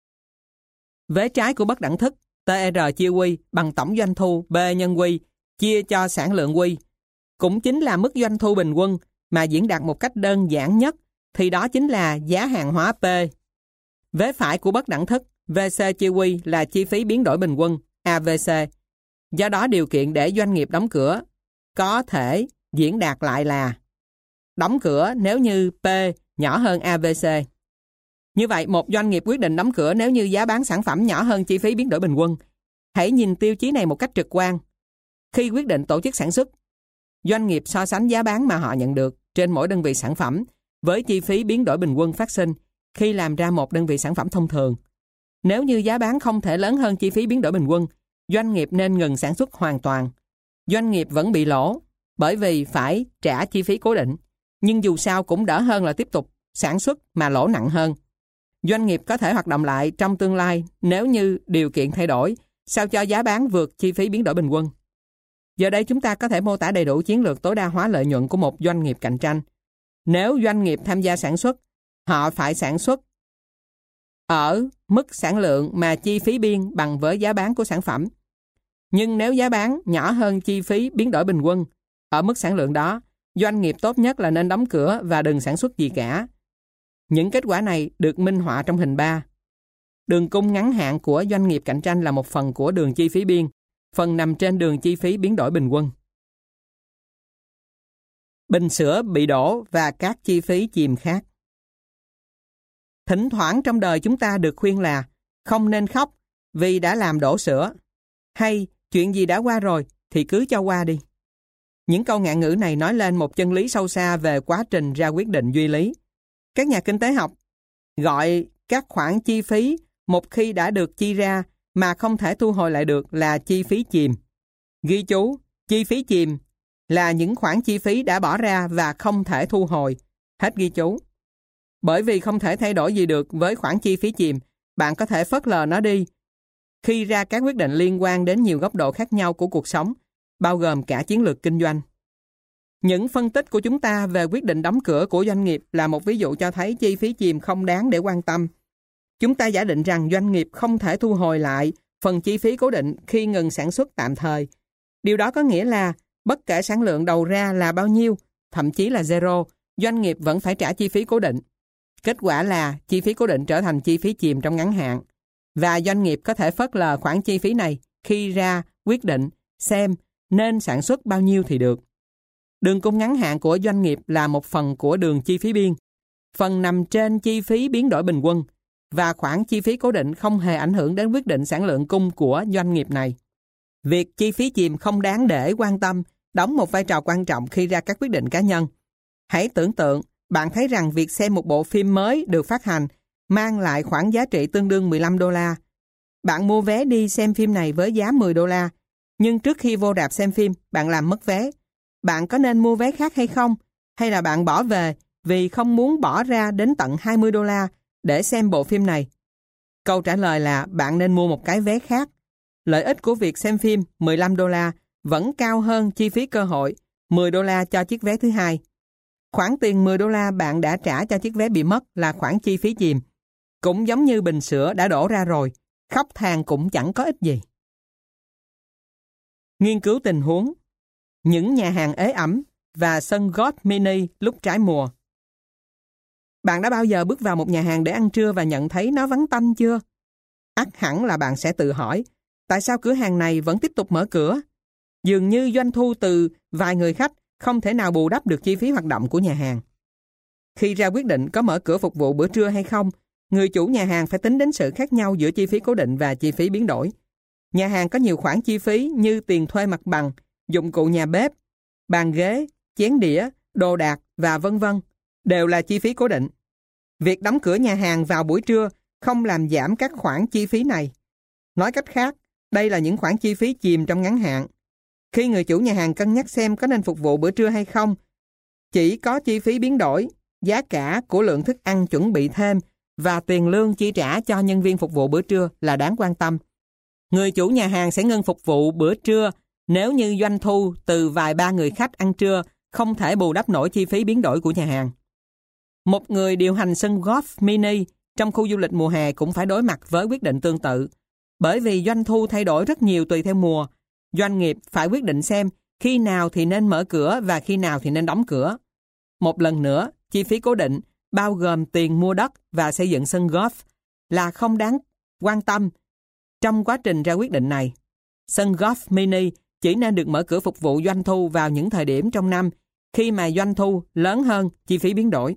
Vế trái của bất đẳng thức TR chia Q bằng tổng doanh thu B nhân Q chia cho sản lượng Q, cũng chính là mức doanh thu bình quân mà diễn đạt một cách đơn giản nhất, thì đó chính là giá hàng hóa P. Vế phải của bất đẳng thức VC chia Q là chi phí biến đổi bình quân AVC. Do đó điều kiện để doanh nghiệp đóng cửa có thể diễn đạt lại là đóng cửa nếu như P nhỏ hơn AVC. Như vậy, một doanh nghiệp quyết định đóng cửa nếu như giá bán sản phẩm nhỏ hơn chi phí biến đổi bình quân. Hãy nhìn tiêu chí này một cách trực quan. Khi quyết định tổ chức sản xuất, doanh nghiệp so sánh giá bán mà họ nhận được trên mỗi đơn vị sản phẩm với chi phí biến đổi bình quân phát sinh khi làm ra một đơn vị sản phẩm thông thường. Nếu như giá bán không thể lớn hơn chi phí biến đổi bình quân, doanh nghiệp nên ngừng sản xuất hoàn toàn. Doanh nghiệp vẫn bị lỗ bởi vì phải trả chi phí cố định, nhưng dù sao cũng đỡ hơn là tiếp tục sản xuất mà lỗ nặng hơn. Doanh nghiệp có thể hoạt động lại trong tương lai nếu như điều kiện thay đổi, sao cho giá bán vượt chi phí biến đổi bình quân. Giờ đây chúng ta có thể mô tả đầy đủ chiến lược tối đa hóa lợi nhuận của một doanh nghiệp cạnh tranh. Nếu doanh nghiệp tham gia sản xuất, họ phải sản xuất ở mức sản lượng mà chi phí biên bằng với giá bán của sản phẩm. Nhưng nếu giá bán nhỏ hơn chi phí biến đổi bình quân ở mức sản lượng đó, doanh nghiệp tốt nhất là nên đóng cửa và đừng sản xuất gì cả. Những kết quả này được minh họa trong hình 3. Đường cung ngắn hạn của doanh nghiệp cạnh tranh là một phần của đường chi phí biên, phần nằm trên đường chi phí biến đổi bình quân. Bình sữa bị đổ và các chi phí chìm khác. Thỉnh thoảng trong đời chúng ta được khuyên là không nên khóc vì đã làm đổ sữa, hay chuyện gì đã qua rồi thì cứ cho qua đi. Những câu ngạn ngữ này nói lên một chân lý sâu xa về quá trình ra quyết định duy lý. Các nhà kinh tế học gọi các khoản chi phí một khi đã được chi ra mà không thể thu hồi lại được là chi phí chìm. Ghi chú, chi phí chìm là những khoản chi phí đã bỏ ra và không thể thu hồi. Hết ghi chú. Bởi vì không thể thay đổi gì được với khoản chi phí chìm, bạn có thể phớt lờ nó đi khi ra các quyết định liên quan đến nhiều góc độ khác nhau của cuộc sống, bao gồm cả chiến lược kinh doanh. Những phân tích của chúng ta về quyết định đóng cửa của doanh nghiệp là một ví dụ cho thấy chi phí chìm không đáng để quan tâm. Chúng ta giả định rằng doanh nghiệp không thể thu hồi lại phần chi phí cố định khi ngừng sản xuất tạm thời. Điều đó có nghĩa là bất kể sản lượng đầu ra là bao nhiêu, thậm chí là zero, doanh nghiệp vẫn phải trả chi phí cố định. Kết quả là chi phí cố định trở thành chi phí chìm trong ngắn hạn, và doanh nghiệp có thể phớt lờ khoản chi phí này khi ra quyết định xem nên sản xuất bao nhiêu thì được. Đường cung ngắn hạn của doanh nghiệp là một phần của đường chi phí biên, Phần nằm trên chi phí biến đổi bình quân và khoản chi phí cố định không hề ảnh hưởng đến quyết định sản lượng cung của doanh nghiệp này. Việc chi phí chìm không đáng để quan tâm, đóng một vai trò quan trọng khi ra các quyết định cá nhân. Hãy tưởng tượng, bạn thấy rằng việc xem một bộ phim mới được phát hành mang lại khoản giá trị tương đương 15 đô la. Bạn mua vé đi xem phim này với giá 10 đô la, nhưng trước khi vô rạp xem phim, bạn làm mất vé. Bạn có nên mua vé khác hay không? Hay là bạn bỏ về vì không muốn bỏ ra đến tận 20 đô la để xem bộ phim này? Câu trả lời là bạn nên mua một cái vé khác. Lợi ích của việc xem phim 15 đô la vẫn cao hơn chi phí cơ hội 10 đô la cho chiếc vé thứ hai. Khoản tiền 10 đô la bạn đã trả cho chiếc vé bị mất là khoản chi phí chìm. Cũng giống như bình sữa đã đổ ra rồi, khóc than cũng chẳng có ích gì. Nghiên cứu tình huống, những nhà hàng ế ẩm và sân golf mini lúc trái mùa. Bạn đã bao giờ bước vào một nhà hàng để ăn trưa và nhận thấy nó vắng tanh chưa? Ắt hẳn là bạn sẽ tự hỏi, tại sao cửa hàng này vẫn tiếp tục mở cửa? Dường như doanh thu từ vài người khách không thể nào bù đắp được chi phí hoạt động của nhà hàng. Khi ra quyết định có mở cửa phục vụ bữa trưa hay không, người chủ nhà hàng phải tính đến sự khác nhau giữa chi phí cố định và chi phí biến đổi. Nhà hàng có nhiều khoản chi phí như tiền thuê mặt bằng, dụng cụ nhà bếp, bàn ghế, chén đĩa, đồ đạc và vân vân, đều là chi phí cố định. Việc đóng cửa nhà hàng vào buổi trưa không làm giảm các khoản chi phí này. Nói cách khác, đây là những khoản chi phí chìm trong ngắn hạn. Khi người chủ nhà hàng cân nhắc xem có nên phục vụ bữa trưa hay không, chỉ có chi phí biến đổi, giá cả của lượng thức ăn chuẩn bị thêm và tiền lương chi trả cho nhân viên phục vụ bữa trưa là đáng quan tâm. Người chủ nhà hàng sẽ ngưng phục vụ bữa trưa nếu như doanh thu từ vài ba người khách ăn trưa không thể bù đắp nổi chi phí biến đổi của nhà hàng. Một người điều hành sân golf mini trong khu du lịch mùa hè cũng phải đối mặt với quyết định tương tự. Bởi vì doanh thu thay đổi rất nhiều tùy theo mùa, doanh nghiệp phải quyết định xem khi nào thì nên mở cửa và khi nào thì nên đóng cửa. Một lần nữa, chi phí cố định, bao gồm tiền mua đất và xây dựng sân golf, là không đáng quan tâm trong quá trình ra quyết định này. Sân golf mini chỉ nên được mở cửa phục vụ doanh thu vào những thời điểm trong năm khi mà doanh thu lớn hơn chi phí biến đổi.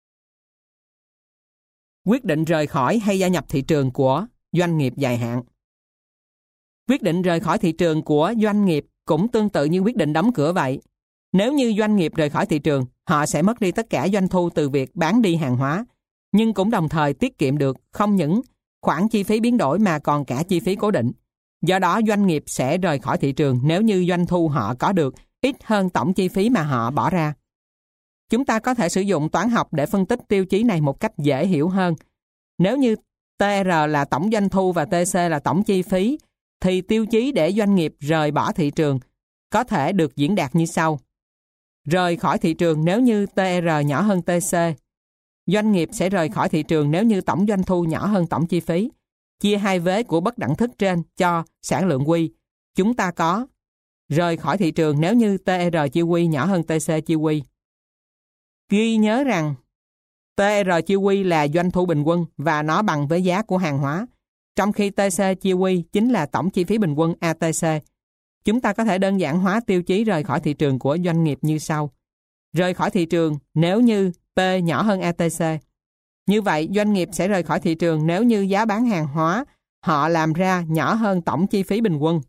Quyết định rời khỏi hay gia nhập thị trường của doanh nghiệp dài hạn. Quyết định rời khỏi thị trường của doanh nghiệp cũng tương tự như quyết định đóng cửa vậy. Nếu như doanh nghiệp rời khỏi thị trường, họ sẽ mất đi tất cả doanh thu từ việc bán đi hàng hóa, nhưng cũng đồng thời tiết kiệm được không những khoản chi phí biến đổi mà còn cả chi phí cố định. Do đó, doanh nghiệp sẽ rời khỏi thị trường nếu như doanh thu họ có được ít hơn tổng chi phí mà họ bỏ ra. Chúng ta có thể sử dụng toán học để phân tích tiêu chí này một cách dễ hiểu hơn. Nếu như TR là tổng doanh thu và TC là tổng chi phí, thì tiêu chí để doanh nghiệp rời bỏ thị trường có thể được diễn đạt như sau. Rời khỏi thị trường nếu như TR nhỏ hơn TC. Doanh nghiệp sẽ rời khỏi thị trường nếu như tổng doanh thu nhỏ hơn tổng chi phí. Chia hai vế của bất đẳng thức trên cho sản lượng Q. Chúng ta có rời khỏi thị trường nếu như TR chia Q nhỏ hơn TC chia Q. Ghi nhớ rằng TR chia Q là doanh thu bình quân và nó bằng với giá của hàng hóa, trong khi TC chia Q chính là tổng chi phí bình quân ATC. Chúng ta có thể đơn giản hóa tiêu chí rời khỏi thị trường của doanh nghiệp như sau. Rời khỏi thị trường nếu như P nhỏ hơn ATC. Như vậy, doanh nghiệp sẽ rời khỏi thị trường nếu như giá bán hàng hóa họ làm ra nhỏ hơn tổng chi phí bình quân.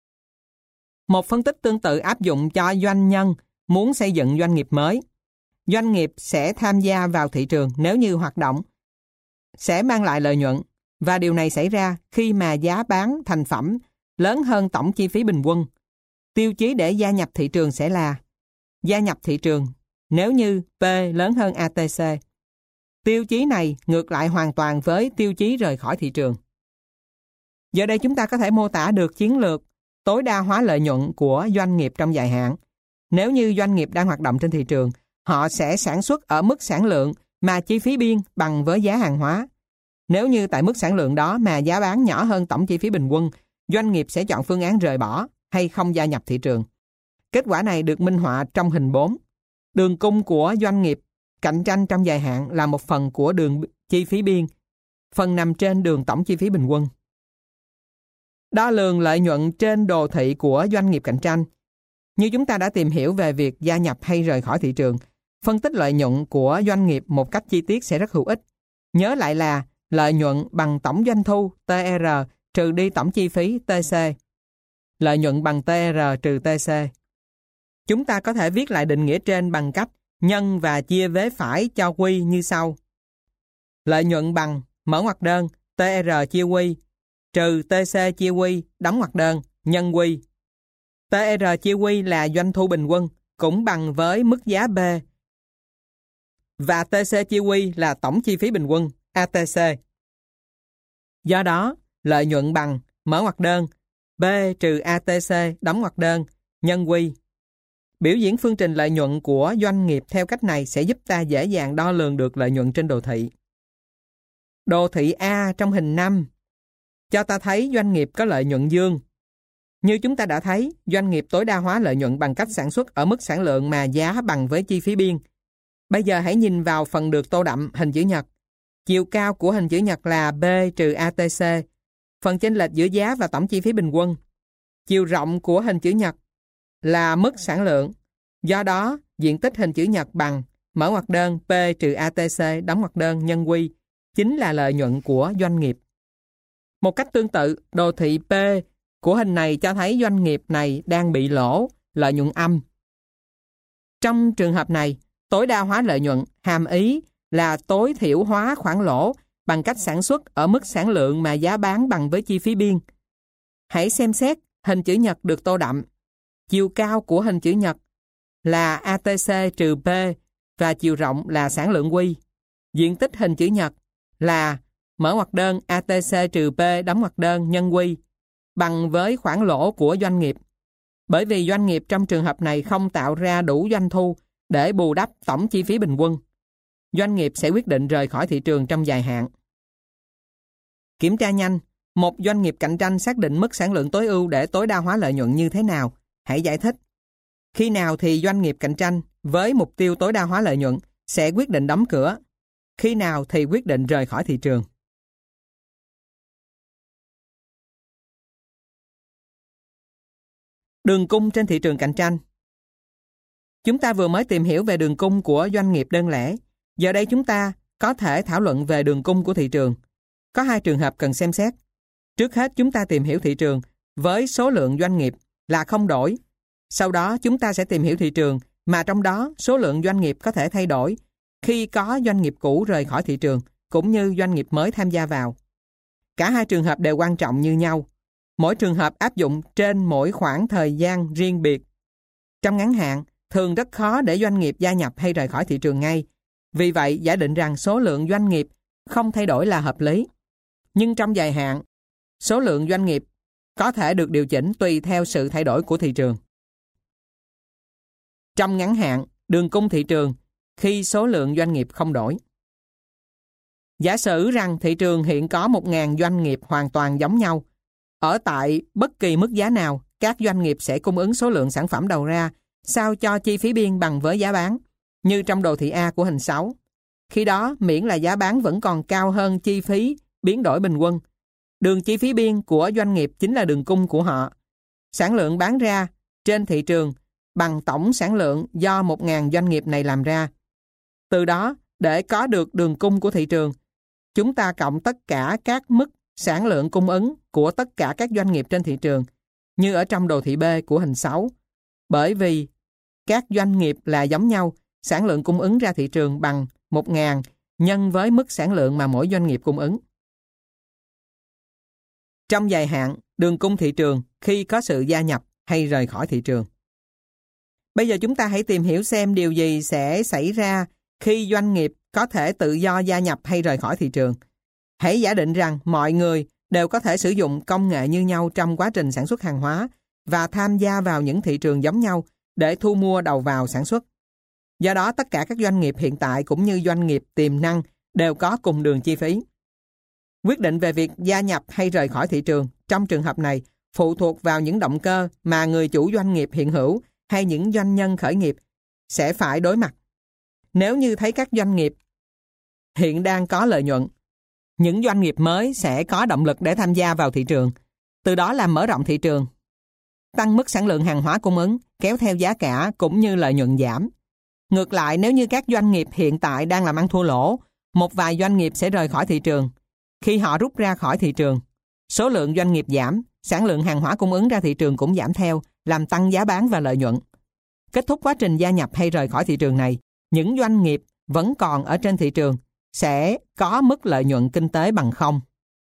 Một phân tích tương tự áp dụng cho doanh nhân muốn xây dựng doanh nghiệp mới. Doanh nghiệp sẽ tham gia vào thị trường nếu như hoạt động sẽ mang lại lợi nhuận, và điều này xảy ra khi mà giá bán thành phẩm lớn hơn tổng chi phí bình quân. Tiêu chí để gia nhập thị trường sẽ là gia nhập thị trường nếu như P lớn hơn ATC. Tiêu chí này ngược lại hoàn toàn với tiêu chí rời khỏi thị trường. Giờ đây chúng ta có thể mô tả được chiến lược tối đa hóa lợi nhuận của doanh nghiệp trong dài hạn. Nếu như doanh nghiệp đang hoạt động trên thị trường, họ sẽ sản xuất ở mức sản lượng mà chi phí biên bằng với giá hàng hóa. Nếu như tại mức sản lượng đó mà giá bán nhỏ hơn tổng chi phí bình quân, doanh nghiệp sẽ chọn phương án rời bỏ hay không gia nhập thị trường. Kết quả này được minh họa trong hình 4. Đường cung của doanh nghiệp cạnh tranh trong dài hạn là một phần của đường chi phí biên, phần nằm trên đường tổng chi phí bình quân. Đo lường lợi nhuận trên đồ thị của doanh nghiệp cạnh tranh. Như chúng ta đã tìm hiểu về việc gia nhập hay rời khỏi thị trường, phân tích lợi nhuận của doanh nghiệp một cách chi tiết sẽ rất hữu ích. Nhớ lại là lợi nhuận bằng tổng doanh thu TR trừ đi tổng chi phí TC. Lợi nhuận bằng TR trừ TC. Chúng ta có thể viết lại định nghĩa trên bằng cách nhân và chia vế phải cho Q như sau. Lợi nhuận bằng mở ngoặc đơn TR chia Q trừ TC chia Q đóng ngoặc đơn nhân Q. TR chia Q là doanh thu bình quân cũng bằng với mức giá B và TC chia Q là tổng chi phí bình quân ATC. Do đó, lợi nhuận bằng mở ngoặc đơn B trừ ATC đóng ngoặc đơn nhân Q. Biểu diễn phương trình lợi nhuận của doanh nghiệp theo cách này sẽ giúp ta dễ dàng đo lường được lợi nhuận trên đồ thị. Đồ thị A trong hình 5 cho ta thấy doanh nghiệp có lợi nhuận dương. Như chúng ta đã thấy, doanh nghiệp tối đa hóa lợi nhuận bằng cách sản xuất ở mức sản lượng mà giá bằng với chi phí biên. Bây giờ hãy nhìn vào phần được tô đậm hình chữ nhật. Chiều cao của hình chữ nhật là B trừ ATC, phần chênh lệch giữa giá và tổng chi phí bình quân. Chiều rộng của hình chữ nhật là mức sản lượng. Do đó, diện tích hình chữ nhật bằng mở ngoặc đơn P trừ ATC đóng ngoặc đơn nhân Q chính là lợi nhuận của doanh nghiệp. Một cách tương tự, đồ thị P của hình này cho thấy doanh nghiệp này đang bị lỗ, lợi nhuận âm. Trong trường hợp này, tối đa hóa lợi nhuận hàm ý là tối thiểu hóa khoản lỗ bằng cách sản xuất ở mức sản lượng mà giá bán bằng với chi phí biên. Hãy xem xét hình chữ nhật được tô đậm. Chiều cao của hình chữ nhật là ATC trừ P và chiều rộng là sản lượng Q. Diện tích hình chữ nhật là mở ngoặc đơn ATC trừ P đóng ngoặc đơn nhân Q bằng với khoản lỗ của doanh nghiệp. Bởi vì doanh nghiệp trong trường hợp này không tạo ra đủ doanh thu để bù đắp tổng chi phí bình quân, doanh nghiệp sẽ quyết định rời khỏi thị trường trong dài hạn. Kiểm tra nhanh, một doanh nghiệp cạnh tranh xác định mức sản lượng tối ưu để tối đa hóa lợi nhuận như thế nào? Hãy giải thích. Khi nào thì doanh nghiệp cạnh tranh với mục tiêu tối đa hóa lợi nhuận sẽ quyết định đóng cửa? Khi nào thì quyết định rời khỏi thị trường? Đường cung trên thị trường cạnh tranh. Chúng ta vừa mới tìm hiểu về đường cung của doanh nghiệp đơn lẻ. Giờ đây chúng ta có thể thảo luận về đường cung của thị trường. Có hai trường hợp cần xem xét. Trước hết chúng ta tìm hiểu thị trường với số lượng doanh nghiệp là không đổi. Sau đó chúng ta sẽ tìm hiểu thị trường mà trong đó số lượng doanh nghiệp có thể thay đổi khi có doanh nghiệp cũ rời khỏi thị trường cũng như doanh nghiệp mới tham gia vào. Cả hai trường hợp đều quan trọng như nhau. Mỗi trường hợp áp dụng trên mỗi khoảng thời gian riêng biệt. Trong ngắn hạn, thường rất khó để doanh nghiệp gia nhập hay rời khỏi thị trường ngay. Vì vậy, giả định rằng số lượng doanh nghiệp không thay đổi là hợp lý. Nhưng trong dài hạn, số lượng doanh nghiệp có thể được điều chỉnh tùy theo sự thay đổi của thị trường. Trong ngắn hạn, đường cung thị trường khi số lượng doanh nghiệp không đổi. Giả sử rằng thị trường hiện có 1.000 doanh nghiệp hoàn toàn giống nhau. Ở tại bất kỳ mức giá nào, các doanh nghiệp sẽ cung ứng số lượng sản phẩm đầu ra sao cho chi phí biên bằng với giá bán, như trong đồ thị A của hình 6. Khi đó, miễn là giá bán vẫn còn cao hơn chi phí biến đổi bình quân. Đường chi phí biên của doanh nghiệp chính là đường cung của họ. Sản lượng bán ra trên thị trường bằng tổng sản lượng do 1.000 doanh nghiệp này làm ra. Từ đó, để có được đường cung của thị trường, chúng ta cộng tất cả các mức sản lượng cung ứng của tất cả các doanh nghiệp trên thị trường, như ở trong đồ thị B của hình 6. Bởi vì các doanh nghiệp là giống nhau, sản lượng cung ứng ra thị trường bằng 1.000 nhân với mức sản lượng mà mỗi doanh nghiệp cung ứng. Trong dài hạn, đường cung thị trường khi có sự gia nhập hay rời khỏi thị trường. Bây giờ chúng ta hãy tìm hiểu xem điều gì sẽ xảy ra khi doanh nghiệp có thể tự do gia nhập hay rời khỏi thị trường. Hãy giả định rằng mọi người đều có thể sử dụng công nghệ như nhau trong quá trình sản xuất hàng hóa và tham gia vào những thị trường giống nhau để thu mua đầu vào sản xuất. Do đó, tất cả các doanh nghiệp hiện tại cũng như doanh nghiệp tiềm năng đều có cùng đường chi phí. Quyết định về việc gia nhập hay rời khỏi thị trường trong trường hợp này phụ thuộc vào những động cơ mà người chủ doanh nghiệp hiện hữu hay những doanh nhân khởi nghiệp sẽ phải đối mặt. Nếu như thấy các doanh nghiệp hiện đang có lợi nhuận, những doanh nghiệp mới sẽ có động lực để tham gia vào thị trường, từ đó làm mở rộng thị trường, tăng mức sản lượng hàng hóa cung ứng, kéo theo giá cả cũng như lợi nhuận giảm. Ngược lại, nếu như các doanh nghiệp hiện tại đang làm ăn thua lỗ, một vài doanh nghiệp sẽ rời khỏi thị trường. Khi họ rút ra khỏi thị trường, số lượng doanh nghiệp giảm, sản lượng hàng hóa cung ứng ra thị trường cũng giảm theo, làm tăng giá bán và lợi nhuận. Kết thúc quá trình gia nhập hay rời khỏi thị trường này, những doanh nghiệp vẫn còn ở trên thị trường sẽ có mức lợi nhuận kinh tế bằng không.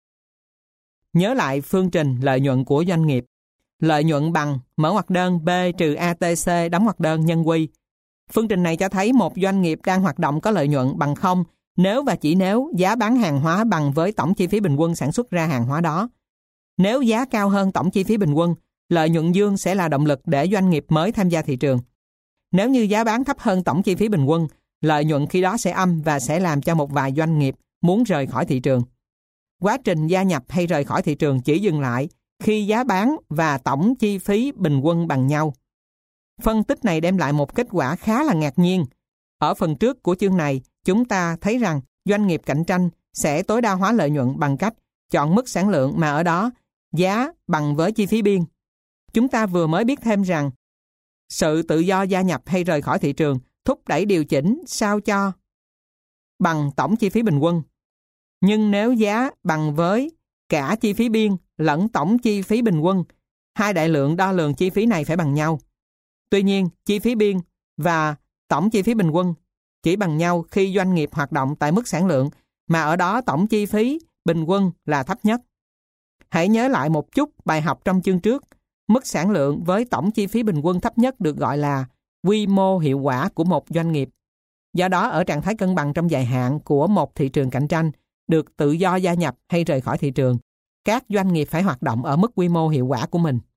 Nhớ lại phương trình lợi nhuận của doanh nghiệp. Lợi nhuận bằng mở ngoặc đơn B trừ ATC đóng ngoặc đơn nhân Q. Phương trình này cho thấy một doanh nghiệp đang hoạt động có lợi nhuận bằng không nếu và chỉ nếu giá bán hàng hóa bằng với tổng chi phí bình quân sản xuất ra hàng hóa đó. Nếu giá cao hơn tổng chi phí bình quân, lợi nhuận dương sẽ là động lực để doanh nghiệp mới tham gia thị trường. Nếu như giá bán thấp hơn tổng chi phí bình quân, lợi nhuận khi đó sẽ âm và sẽ làm cho một vài doanh nghiệp muốn rời khỏi thị trường. Quá trình gia nhập hay rời khỏi thị trường chỉ dừng lại khi giá bán và tổng chi phí bình quân bằng nhau. Phân tích này đem lại một kết quả khá là ngạc nhiên. Ở phần trước của chương này, chúng ta thấy rằng doanh nghiệp cạnh tranh sẽ tối đa hóa lợi nhuận bằng cách chọn mức sản lượng mà ở đó giá bằng với chi phí biên. Chúng ta vừa mới biết thêm rằng sự tự do gia nhập hay rời khỏi thị trường thúc đẩy điều chỉnh sao cho bằng tổng chi phí bình quân. Nhưng nếu giá bằng với cả chi phí biên lẫn tổng chi phí bình quân, hai đại lượng đo lường chi phí này phải bằng nhau. Tuy nhiên, chi phí biên và tổng chi phí bình quân chỉ bằng nhau khi doanh nghiệp hoạt động tại mức sản lượng mà ở đó tổng chi phí bình quân là thấp nhất. Hãy nhớ lại một chút bài học trong chương trước. Mức sản lượng với tổng chi phí bình quân thấp nhất được gọi là quy mô hiệu quả của một doanh nghiệp. Do đó, ở trạng thái cân bằng trong dài hạn của một thị trường cạnh tranh, được tự do gia nhập hay rời khỏi thị trường, các doanh nghiệp phải hoạt động ở mức quy mô hiệu quả của mình.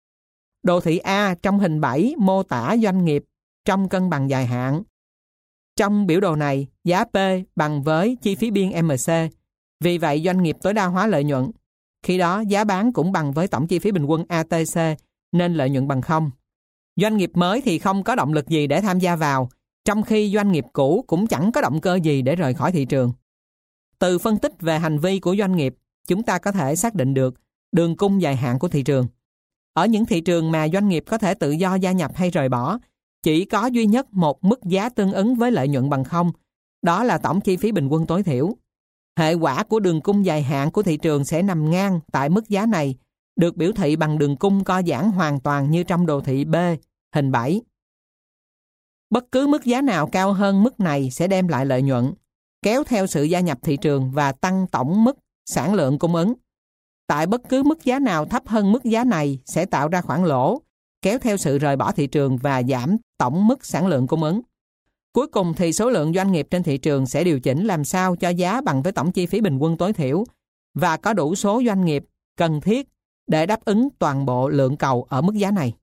Đồ thị A trong hình 7 mô tả doanh nghiệp trong cân bằng dài hạn. Trong biểu đồ này, giá P bằng với chi phí biên MC. Vì vậy, doanh nghiệp tối đa hóa lợi nhuận. Khi đó, giá bán cũng bằng với tổng chi phí bình quân ATC, nên lợi nhuận bằng không. Doanh nghiệp mới thì không có động lực gì để tham gia vào, trong khi doanh nghiệp cũ cũng chẳng có động cơ gì để rời khỏi thị trường. Từ phân tích về hành vi của doanh nghiệp, chúng ta có thể xác định được đường cung dài hạn của thị trường. Ở những thị trường mà doanh nghiệp có thể tự do gia nhập hay rời bỏ, chỉ có duy nhất một mức giá tương ứng với lợi nhuận bằng không, đó là tổng chi phí bình quân tối thiểu. Hệ quả của đường cung dài hạn của thị trường sẽ nằm ngang tại mức giá này, được biểu thị bằng đường cung co giãn hoàn toàn như trong đồ thị B, hình 7. Bất cứ mức giá nào cao hơn mức này sẽ đem lại lợi nhuận, kéo theo sự gia nhập thị trường và tăng tổng mức sản lượng cung ứng. Tại bất cứ mức giá nào thấp hơn mức giá này sẽ tạo ra khoản lỗ, kéo theo sự rời bỏ thị trường và giảm tổng mức sản lượng cung ứng. Cuối cùng thì số lượng doanh nghiệp trên thị trường sẽ điều chỉnh làm sao cho giá bằng với tổng chi phí bình quân tối thiểu và có đủ số doanh nghiệp cần thiết để đáp ứng toàn bộ lượng cầu ở mức giá này.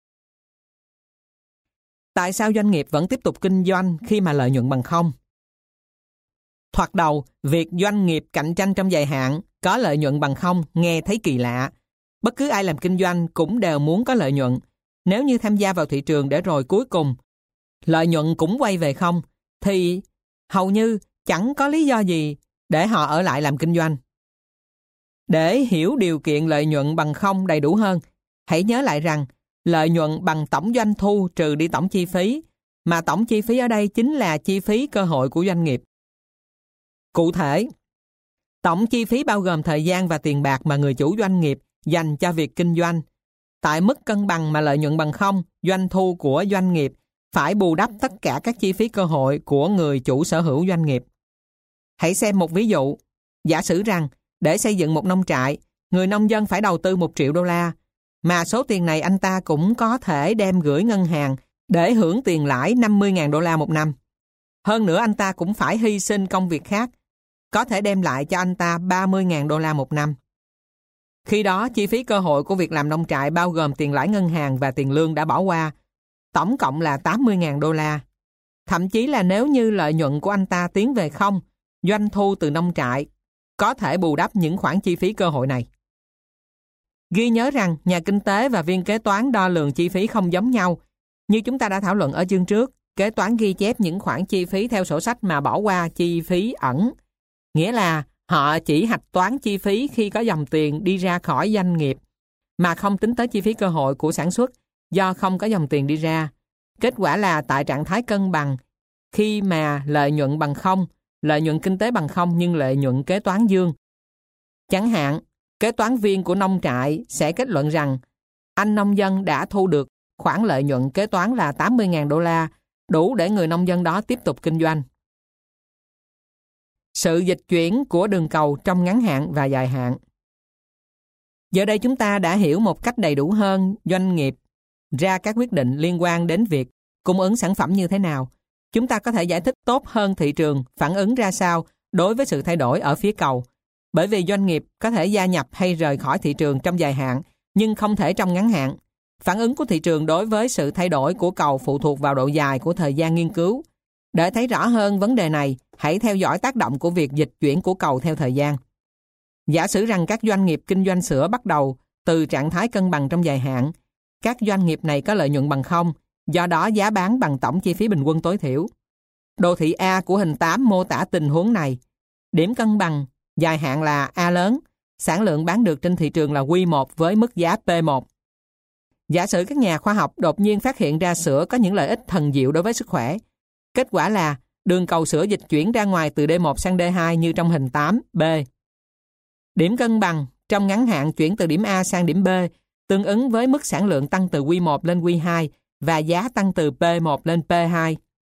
Tại sao doanh nghiệp vẫn tiếp tục kinh doanh khi mà lợi nhuận bằng không? Thoạt đầu, việc doanh nghiệp cạnh tranh trong dài hạn có lợi nhuận bằng không nghe thấy kỳ lạ. Bất cứ ai làm kinh doanh cũng đều muốn có lợi nhuận. Nếu như tham gia vào thị trường để rồi cuối cùng lợi nhuận cũng quay về không, thì hầu như chẳng có lý do gì để họ ở lại làm kinh doanh. Để hiểu điều kiện lợi nhuận bằng không đầy đủ hơn, hãy nhớ lại rằng lợi nhuận bằng tổng doanh thu trừ đi tổng chi phí, mà tổng chi phí ở đây chính là chi phí cơ hội của doanh nghiệp. Cụ thể, tổng chi phí bao gồm thời gian và tiền bạc mà người chủ doanh nghiệp dành cho việc kinh doanh. Tại mức cân bằng mà lợi nhuận bằng không, doanh thu của doanh nghiệp phải bù đắp tất cả các chi phí cơ hội của người chủ sở hữu doanh nghiệp. Hãy xem một ví dụ. Giả sử rằng, để xây dựng một nông trại, người nông dân phải đầu tư 1 triệu đô la, mà số tiền này anh ta cũng có thể đem gửi ngân hàng để hưởng tiền lãi 50.000 đô la một năm. Hơn nữa anh ta cũng phải hy sinh công việc khác, có thể đem lại cho anh ta 30.000 đô la một năm. Khi đó, chi phí cơ hội của việc làm nông trại bao gồm tiền lãi ngân hàng và tiền lương đã bỏ qua, tổng cộng là 80.000 đô la. Thậm chí là nếu như lợi nhuận của anh ta tiến về không, doanh thu từ nông trại có thể bù đắp những khoản chi phí cơ hội này. Ghi nhớ rằng nhà kinh tế và viên kế toán đo lường chi phí không giống nhau. Như chúng ta đã thảo luận ở chương trước, kế toán ghi chép những khoản chi phí theo sổ sách mà bỏ qua chi phí ẩn. Nghĩa là họ chỉ hạch toán chi phí khi có dòng tiền đi ra khỏi doanh nghiệp, mà không tính tới chi phí cơ hội của sản xuất do không có dòng tiền đi ra. Kết quả là tại trạng thái cân bằng, khi mà lợi nhuận bằng không, lợi nhuận kinh tế bằng không nhưng lợi nhuận kế toán dương. Chẳng hạn, kế toán viên của nông trại sẽ kết luận rằng anh nông dân đã thu được khoản lợi nhuận kế toán là 80.000 đô la, đủ để người nông dân đó tiếp tục kinh doanh. Sự dịch chuyển của đường cầu trong ngắn hạn và dài hạn. Giờ đây chúng ta đã hiểu một cách đầy đủ hơn doanh nghiệp ra các quyết định liên quan đến việc cung ứng sản phẩm như thế nào. Chúng ta có thể giải thích tốt hơn thị trường phản ứng ra sao đối với sự thay đổi ở phía cầu. Bởi vì doanh nghiệp có thể gia nhập hay rời khỏi thị trường trong dài hạn, nhưng không thể trong ngắn hạn. Phản ứng của thị trường đối với sự thay đổi của cầu phụ thuộc vào độ dài của thời gian nghiên cứu. Để thấy rõ hơn vấn đề này, hãy theo dõi tác động của việc dịch chuyển của cầu theo thời gian. Giả sử rằng các doanh nghiệp kinh doanh sữa bắt đầu từ trạng thái cân bằng trong dài hạn. Các doanh nghiệp này có lợi nhuận bằng không, do đó giá bán bằng tổng chi phí bình quân tối thiểu. Đồ thị A của hình 8 mô tả tình huống này. Điểm cân bằng dài hạn là A lớn, sản lượng bán được trên thị trường là Q1 với mức giá P1. Giả sử các nhà khoa học đột nhiên phát hiện ra sữa có những lợi ích thần diệu đối với sức khỏe. Kết quả là đường cầu sữa dịch chuyển ra ngoài từ D1 sang D2 như trong hình 8B. Điểm cân bằng trong ngắn hạn chuyển từ điểm A sang điểm B tương ứng với mức sản lượng tăng từ Q1 lên Q2 và giá tăng từ P1 lên P2.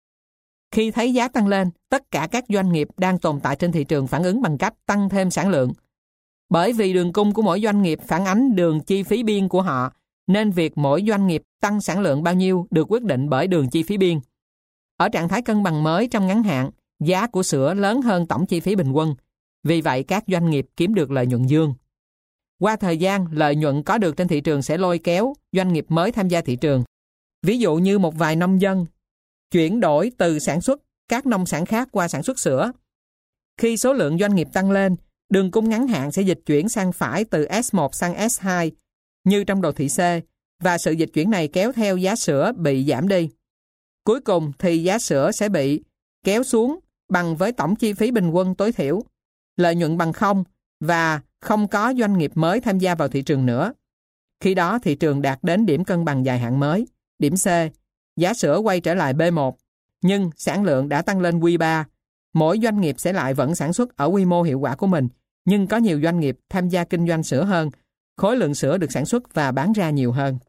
Khi thấy giá tăng lên, tất cả các doanh nghiệp đang tồn tại trên thị trường phản ứng bằng cách tăng thêm sản lượng. Bởi vì đường cung của mỗi doanh nghiệp phản ánh đường chi phí biên của họ, nên việc mỗi doanh nghiệp tăng sản lượng bao nhiêu được quyết định bởi đường chi phí biên. Ở trạng thái cân bằng mới trong ngắn hạn, giá của sữa lớn hơn tổng chi phí bình quân. Vì vậy, các doanh nghiệp kiếm được lợi nhuận dương. Qua thời gian, lợi nhuận có được trên thị trường sẽ lôi kéo doanh nghiệp mới tham gia thị trường. Ví dụ như một vài nông dân chuyển đổi từ sản xuất các nông sản khác qua sản xuất sữa. Khi số lượng doanh nghiệp tăng lên, đường cung ngắn hạn sẽ dịch chuyển sang phải từ S1 sang S2, như trong đồ thị C, và sự dịch chuyển này kéo theo giá sữa bị giảm đi. Cuối cùng thì giá sữa sẽ bị kéo xuống bằng với tổng chi phí bình quân tối thiểu, lợi nhuận bằng không và không có doanh nghiệp mới tham gia vào thị trường nữa. Khi đó thị trường đạt đến điểm cân bằng dài hạn mới, điểm C, giá sữa quay trở lại B1, nhưng sản lượng đã tăng lên Q3. Mỗi doanh nghiệp sẽ lại vẫn sản xuất ở quy mô hiệu quả của mình, nhưng có nhiều doanh nghiệp tham gia kinh doanh sữa hơn, khối lượng sữa được sản xuất và bán ra nhiều hơn.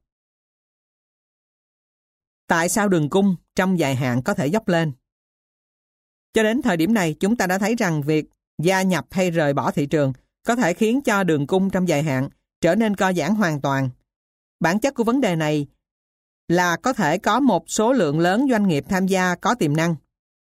Tại sao đường cung trong dài hạn có thể dốc lên? Cho đến thời điểm này, chúng ta đã thấy rằng việc gia nhập hay rời bỏ thị trường có thể khiến cho đường cung trong dài hạn trở nên co giãn hoàn toàn. Bản chất của vấn đề này là có thể có một số lượng lớn doanh nghiệp tham gia có tiềm năng.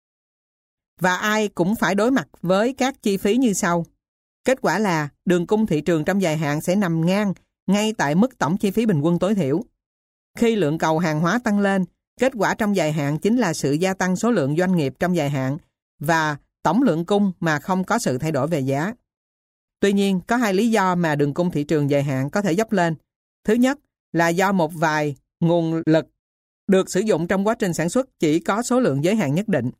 Và ai cũng phải đối mặt với các chi phí như sau. Kết quả là đường cung thị trường trong dài hạn sẽ nằm ngang ngay tại mức tổng chi phí bình quân tối thiểu. Khi lượng cầu hàng hóa tăng lên, kết quả trong dài hạn chính là sự gia tăng số lượng doanh nghiệp trong dài hạn và tổng lượng cung mà không có sự thay đổi về giá. Tuy nhiên, có hai lý do mà đường cung thị trường dài hạn có thể dốc lên. Thứ nhất là do một vài nguồn lực được sử dụng trong quá trình sản xuất chỉ có số lượng giới hạn nhất định.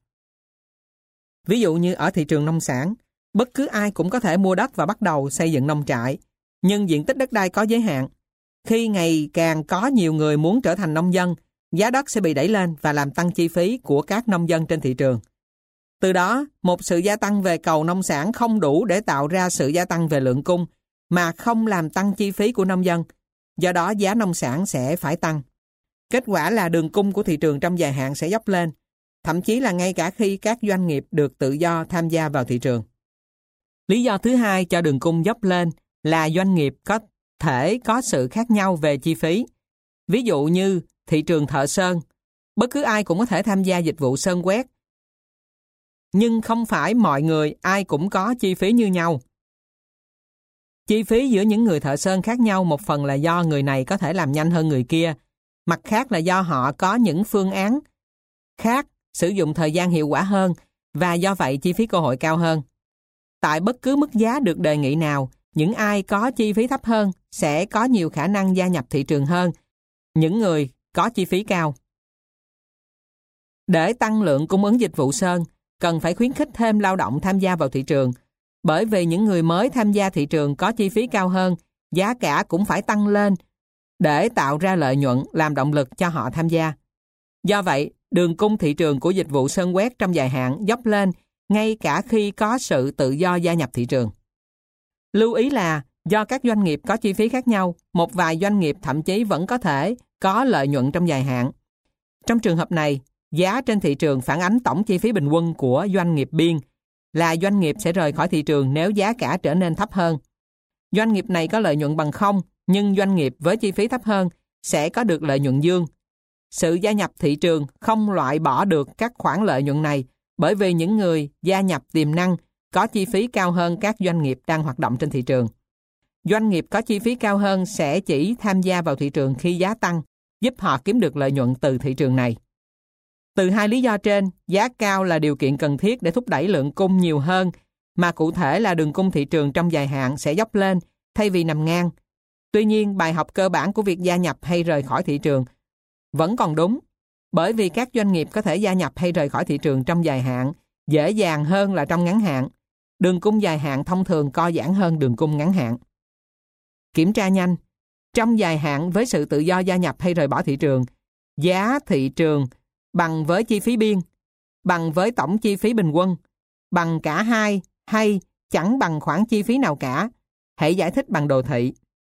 Ví dụ như ở thị trường nông sản, bất cứ ai cũng có thể mua đất và bắt đầu xây dựng nông trại, nhưng diện tích đất đai có giới hạn. Khi ngày càng có nhiều người muốn trở thành nông dân, giá đất sẽ bị đẩy lên và làm tăng chi phí của các nông dân trên thị trường. Từ đó, một sự gia tăng về cầu nông sản không đủ để tạo ra sự gia tăng về lượng cung, mà không làm tăng chi phí của nông dân. Do đó, giá nông sản sẽ phải tăng. Kết quả là đường cung của thị trường trong dài hạn sẽ dốc lên, thậm chí là ngay cả khi các doanh nghiệp được tự do tham gia vào thị trường. Lý do thứ hai cho đường cung dốc lên là doanh nghiệp có thể có sự khác nhau về chi phí. Ví dụ như thị trường thợ sơn, bất cứ ai cũng có thể tham gia dịch vụ sơn quét, nhưng không phải mọi người ai cũng có chi phí như nhau. Chi phí giữa những người thợ sơn khác nhau một phần là do người này có thể làm nhanh hơn người kia, mặt khác là do họ có những phương án khác, sử dụng thời gian hiệu quả hơn và do vậy chi phí cơ hội cao hơn. Tại bất cứ mức giá được đề nghị nào, những ai có chi phí thấp hơn sẽ có nhiều khả năng gia nhập thị trường hơn những người có chi phí cao. Để tăng lượng cung ứng dịch vụ sơn, cần phải khuyến khích thêm lao động tham gia vào thị trường, bởi vì những người mới tham gia thị trường có chi phí cao hơn, giá cả cũng phải tăng lên để tạo ra lợi nhuận làm động lực cho họ tham gia. Do vậy, đường cung thị trường của dịch vụ sơn quét trong dài hạn dốc lên ngay cả khi có sự tự do gia nhập thị trường. Lưu ý là do các doanh nghiệp có chi phí khác nhau, một vài doanh nghiệp thậm chí vẫn có thể có lợi nhuận trong dài hạn. Trong trường hợp này, giá trên thị trường phản ánh tổng chi phí bình quân của doanh nghiệp biên, là doanh nghiệp sẽ rời khỏi thị trường nếu giá cả trở nên thấp hơn. Doanh nghiệp này có lợi nhuận bằng không, nhưng doanh nghiệp với chi phí thấp hơn sẽ có được lợi nhuận dương. Sự gia nhập thị trường không loại bỏ được các khoản lợi nhuận này, bởi vì những người gia nhập tiềm năng có chi phí cao hơn các doanh nghiệp đang hoạt động trên thị trường. Doanh nghiệp có chi phí cao hơn sẽ chỉ tham gia vào thị trường khi giá tăng, giúp họ kiếm được lợi nhuận từ thị trường này. Từ hai lý do trên, giá cao là điều kiện cần thiết để thúc đẩy lượng cung nhiều hơn, mà cụ thể là đường cung thị trường trong dài hạn sẽ dốc lên thay vì nằm ngang. Tuy nhiên, bài học cơ bản của việc gia nhập hay rời khỏi thị trường vẫn còn đúng, bởi vì các doanh nghiệp có thể gia nhập hay rời khỏi thị trường trong dài hạn dễ dàng hơn là trong ngắn hạn. Đường cung dài hạn thông thường co giãn hơn đường cung ngắn hạn. Kiểm tra nhanh. Trong dài hạn với sự tự do gia nhập hay rời bỏ thị trường, giá thị trường bằng với chi phí biên, bằng với tổng chi phí bình quân, bằng cả hai hay chẳng bằng khoản chi phí nào cả. Hãy giải thích bằng đồ thị.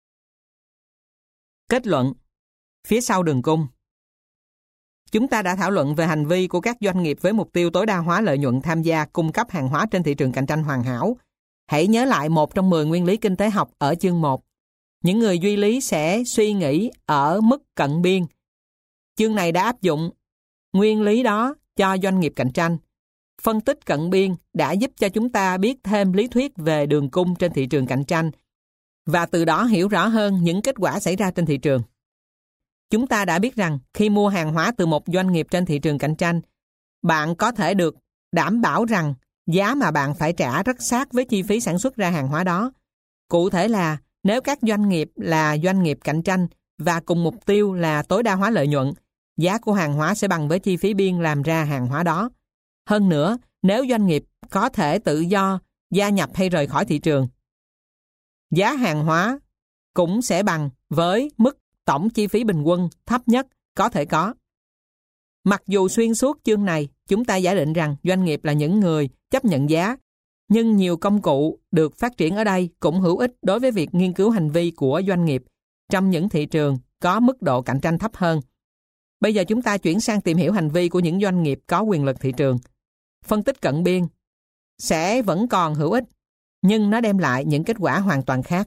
Kết luận. Phía sau đường cung. Chúng ta đã thảo luận về hành vi của các doanh nghiệp với mục tiêu tối đa hóa lợi nhuận tham gia cung cấp hàng hóa trên thị trường cạnh tranh hoàn hảo. Hãy nhớ lại một trong 10 nguyên lý kinh tế học ở chương 1. Những người duy lý sẽ suy nghĩ ở mức cận biên. Chương này đã áp dụng nguyên lý đó cho doanh nghiệp cạnh tranh. Phân tích cận biên đã giúp cho chúng ta biết thêm lý thuyết về đường cung trên thị trường cạnh tranh và từ đó hiểu rõ hơn những kết quả xảy ra trên thị trường. Chúng ta đã biết rằng khi mua hàng hóa từ một doanh nghiệp trên thị trường cạnh tranh, bạn có thể được đảm bảo rằng giá mà bạn phải trả rất sát với chi phí sản xuất ra hàng hóa đó. Cụ thể là nếu các doanh nghiệp là doanh nghiệp cạnh tranh và cùng mục tiêu là tối đa hóa lợi nhuận, giá của hàng hóa sẽ bằng với chi phí biên làm ra hàng hóa đó. Hơn nữa, nếu doanh nghiệp có thể tự do gia nhập hay rời khỏi thị trường, giá hàng hóa cũng sẽ bằng với mức tổng chi phí bình quân thấp nhất có thể có. Mặc dù xuyên suốt chương này, chúng ta giả định rằng doanh nghiệp là những người chấp nhận giá, nhưng nhiều công cụ được phát triển ở đây cũng hữu ích đối với việc nghiên cứu hành vi của doanh nghiệp trong những thị trường có mức độ cạnh tranh thấp hơn. Bây giờ chúng ta chuyển sang tìm hiểu hành vi của những doanh nghiệp có quyền lực thị trường. Phân tích cận biên sẽ vẫn còn hữu ích, nhưng nó đem lại những kết quả hoàn toàn khác.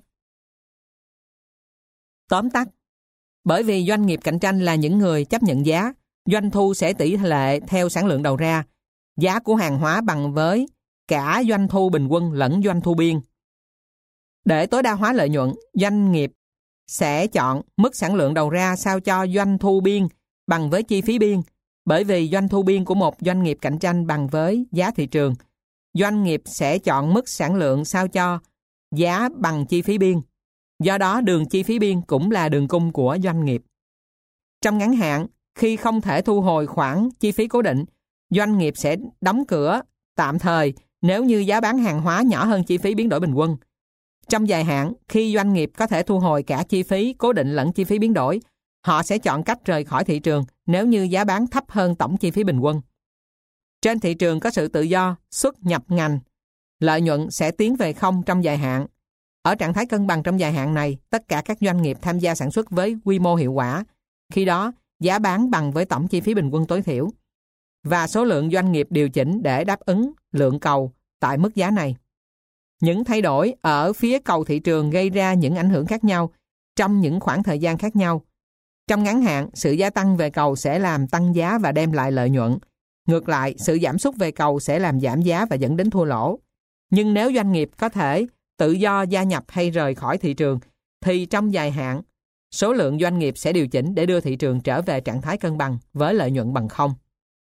Tóm tắt, bởi vì doanh nghiệp cạnh tranh là những người chấp nhận giá, doanh thu sẽ tỷ lệ theo sản lượng đầu ra, giá của hàng hóa bằng với cả doanh thu bình quân lẫn doanh thu biên. Để tối đa hóa lợi nhuận, doanh nghiệp sẽ chọn mức sản lượng đầu ra sao cho doanh thu biên bằng với chi phí biên, bởi vì doanh thu biên của một doanh nghiệp cạnh tranh bằng với giá thị trường. Doanh nghiệp sẽ chọn mức sản lượng sao cho giá bằng chi phí biên. Do đó, đường chi phí biên cũng là đường cung của doanh nghiệp. Trong ngắn hạn, khi không thể thu hồi khoản chi phí cố định, doanh nghiệp sẽ đóng cửa tạm thời nếu như giá bán hàng hóa nhỏ hơn chi phí biến đổi bình quân. Trong dài hạn, khi doanh nghiệp có thể thu hồi cả chi phí cố định lẫn chi phí biến đổi, họ sẽ chọn cách rời khỏi thị trường nếu như giá bán thấp hơn tổng chi phí bình quân. Trên thị trường có sự tự do, xuất nhập ngành, lợi nhuận sẽ tiến về không trong dài hạn. Ở trạng thái cân bằng trong dài hạn này, tất cả các doanh nghiệp tham gia sản xuất với quy mô hiệu quả. Khi đó, giá bán bằng với tổng chi phí bình quân tối thiểu. Và số lượng doanh nghiệp điều chỉnh để đáp ứng lượng cầu tại mức giá này. Những thay đổi ở phía cầu thị trường gây ra những ảnh hưởng khác nhau trong những khoảng thời gian khác nhau. Trong ngắn hạn, sự gia tăng về cầu sẽ làm tăng giá và đem lại lợi nhuận. Ngược lại, sự giảm sút về cầu sẽ làm giảm giá và dẫn đến thua lỗ. Nhưng nếu doanh nghiệp có thể tự do gia nhập hay rời khỏi thị trường, thì trong dài hạn, số lượng doanh nghiệp sẽ điều chỉnh để đưa thị trường trở về trạng thái cân bằng với lợi nhuận bằng không.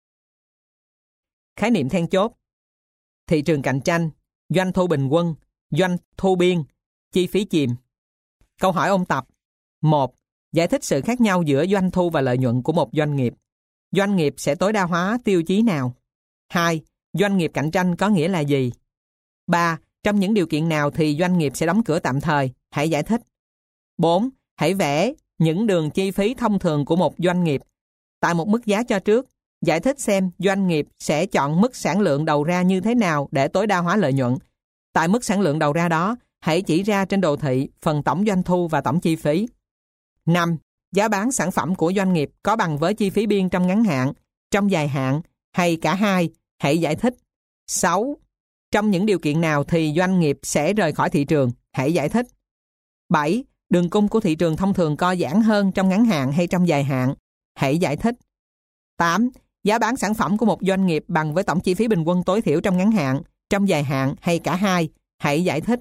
Khái niệm then chốt: thị trường cạnh tranh, doanh thu bình quân, doanh thu biên, chi phí chìm. Câu hỏi ôn tập: 1. Giải thích sự khác nhau giữa doanh thu và lợi nhuận của một doanh nghiệp. Doanh nghiệp sẽ tối đa hóa tiêu chí nào? 2. Doanh nghiệp cạnh tranh có nghĩa là gì? 3. Trong những điều kiện nào thì doanh nghiệp sẽ đóng cửa tạm thời? Hãy giải thích. 4. Hãy vẽ những đường chi phí thông thường của một doanh nghiệp tại một mức giá cho trước. Giải thích xem doanh nghiệp sẽ chọn mức sản lượng đầu ra như thế nào để tối đa hóa lợi nhuận. Tại mức sản lượng đầu ra đó, hãy chỉ ra trên đồ thị phần tổng doanh thu và tổng chi phí. 5. Giá bán sản phẩm của doanh nghiệp có bằng với chi phí biên trong ngắn hạn, trong dài hạn hay cả hai? Hãy giải thích. 6. Trong những điều kiện nào thì doanh nghiệp sẽ rời khỏi thị trường? Hãy giải thích. 7. Đường cung của thị trường thông thường co giãn hơn trong ngắn hạn hay trong dài hạn? Hãy giải thích. 8. Giá bán sản phẩm của một doanh nghiệp bằng với tổng chi phí bình quân tối thiểu trong ngắn hạn, trong dài hạn hay cả hai? Hãy giải thích.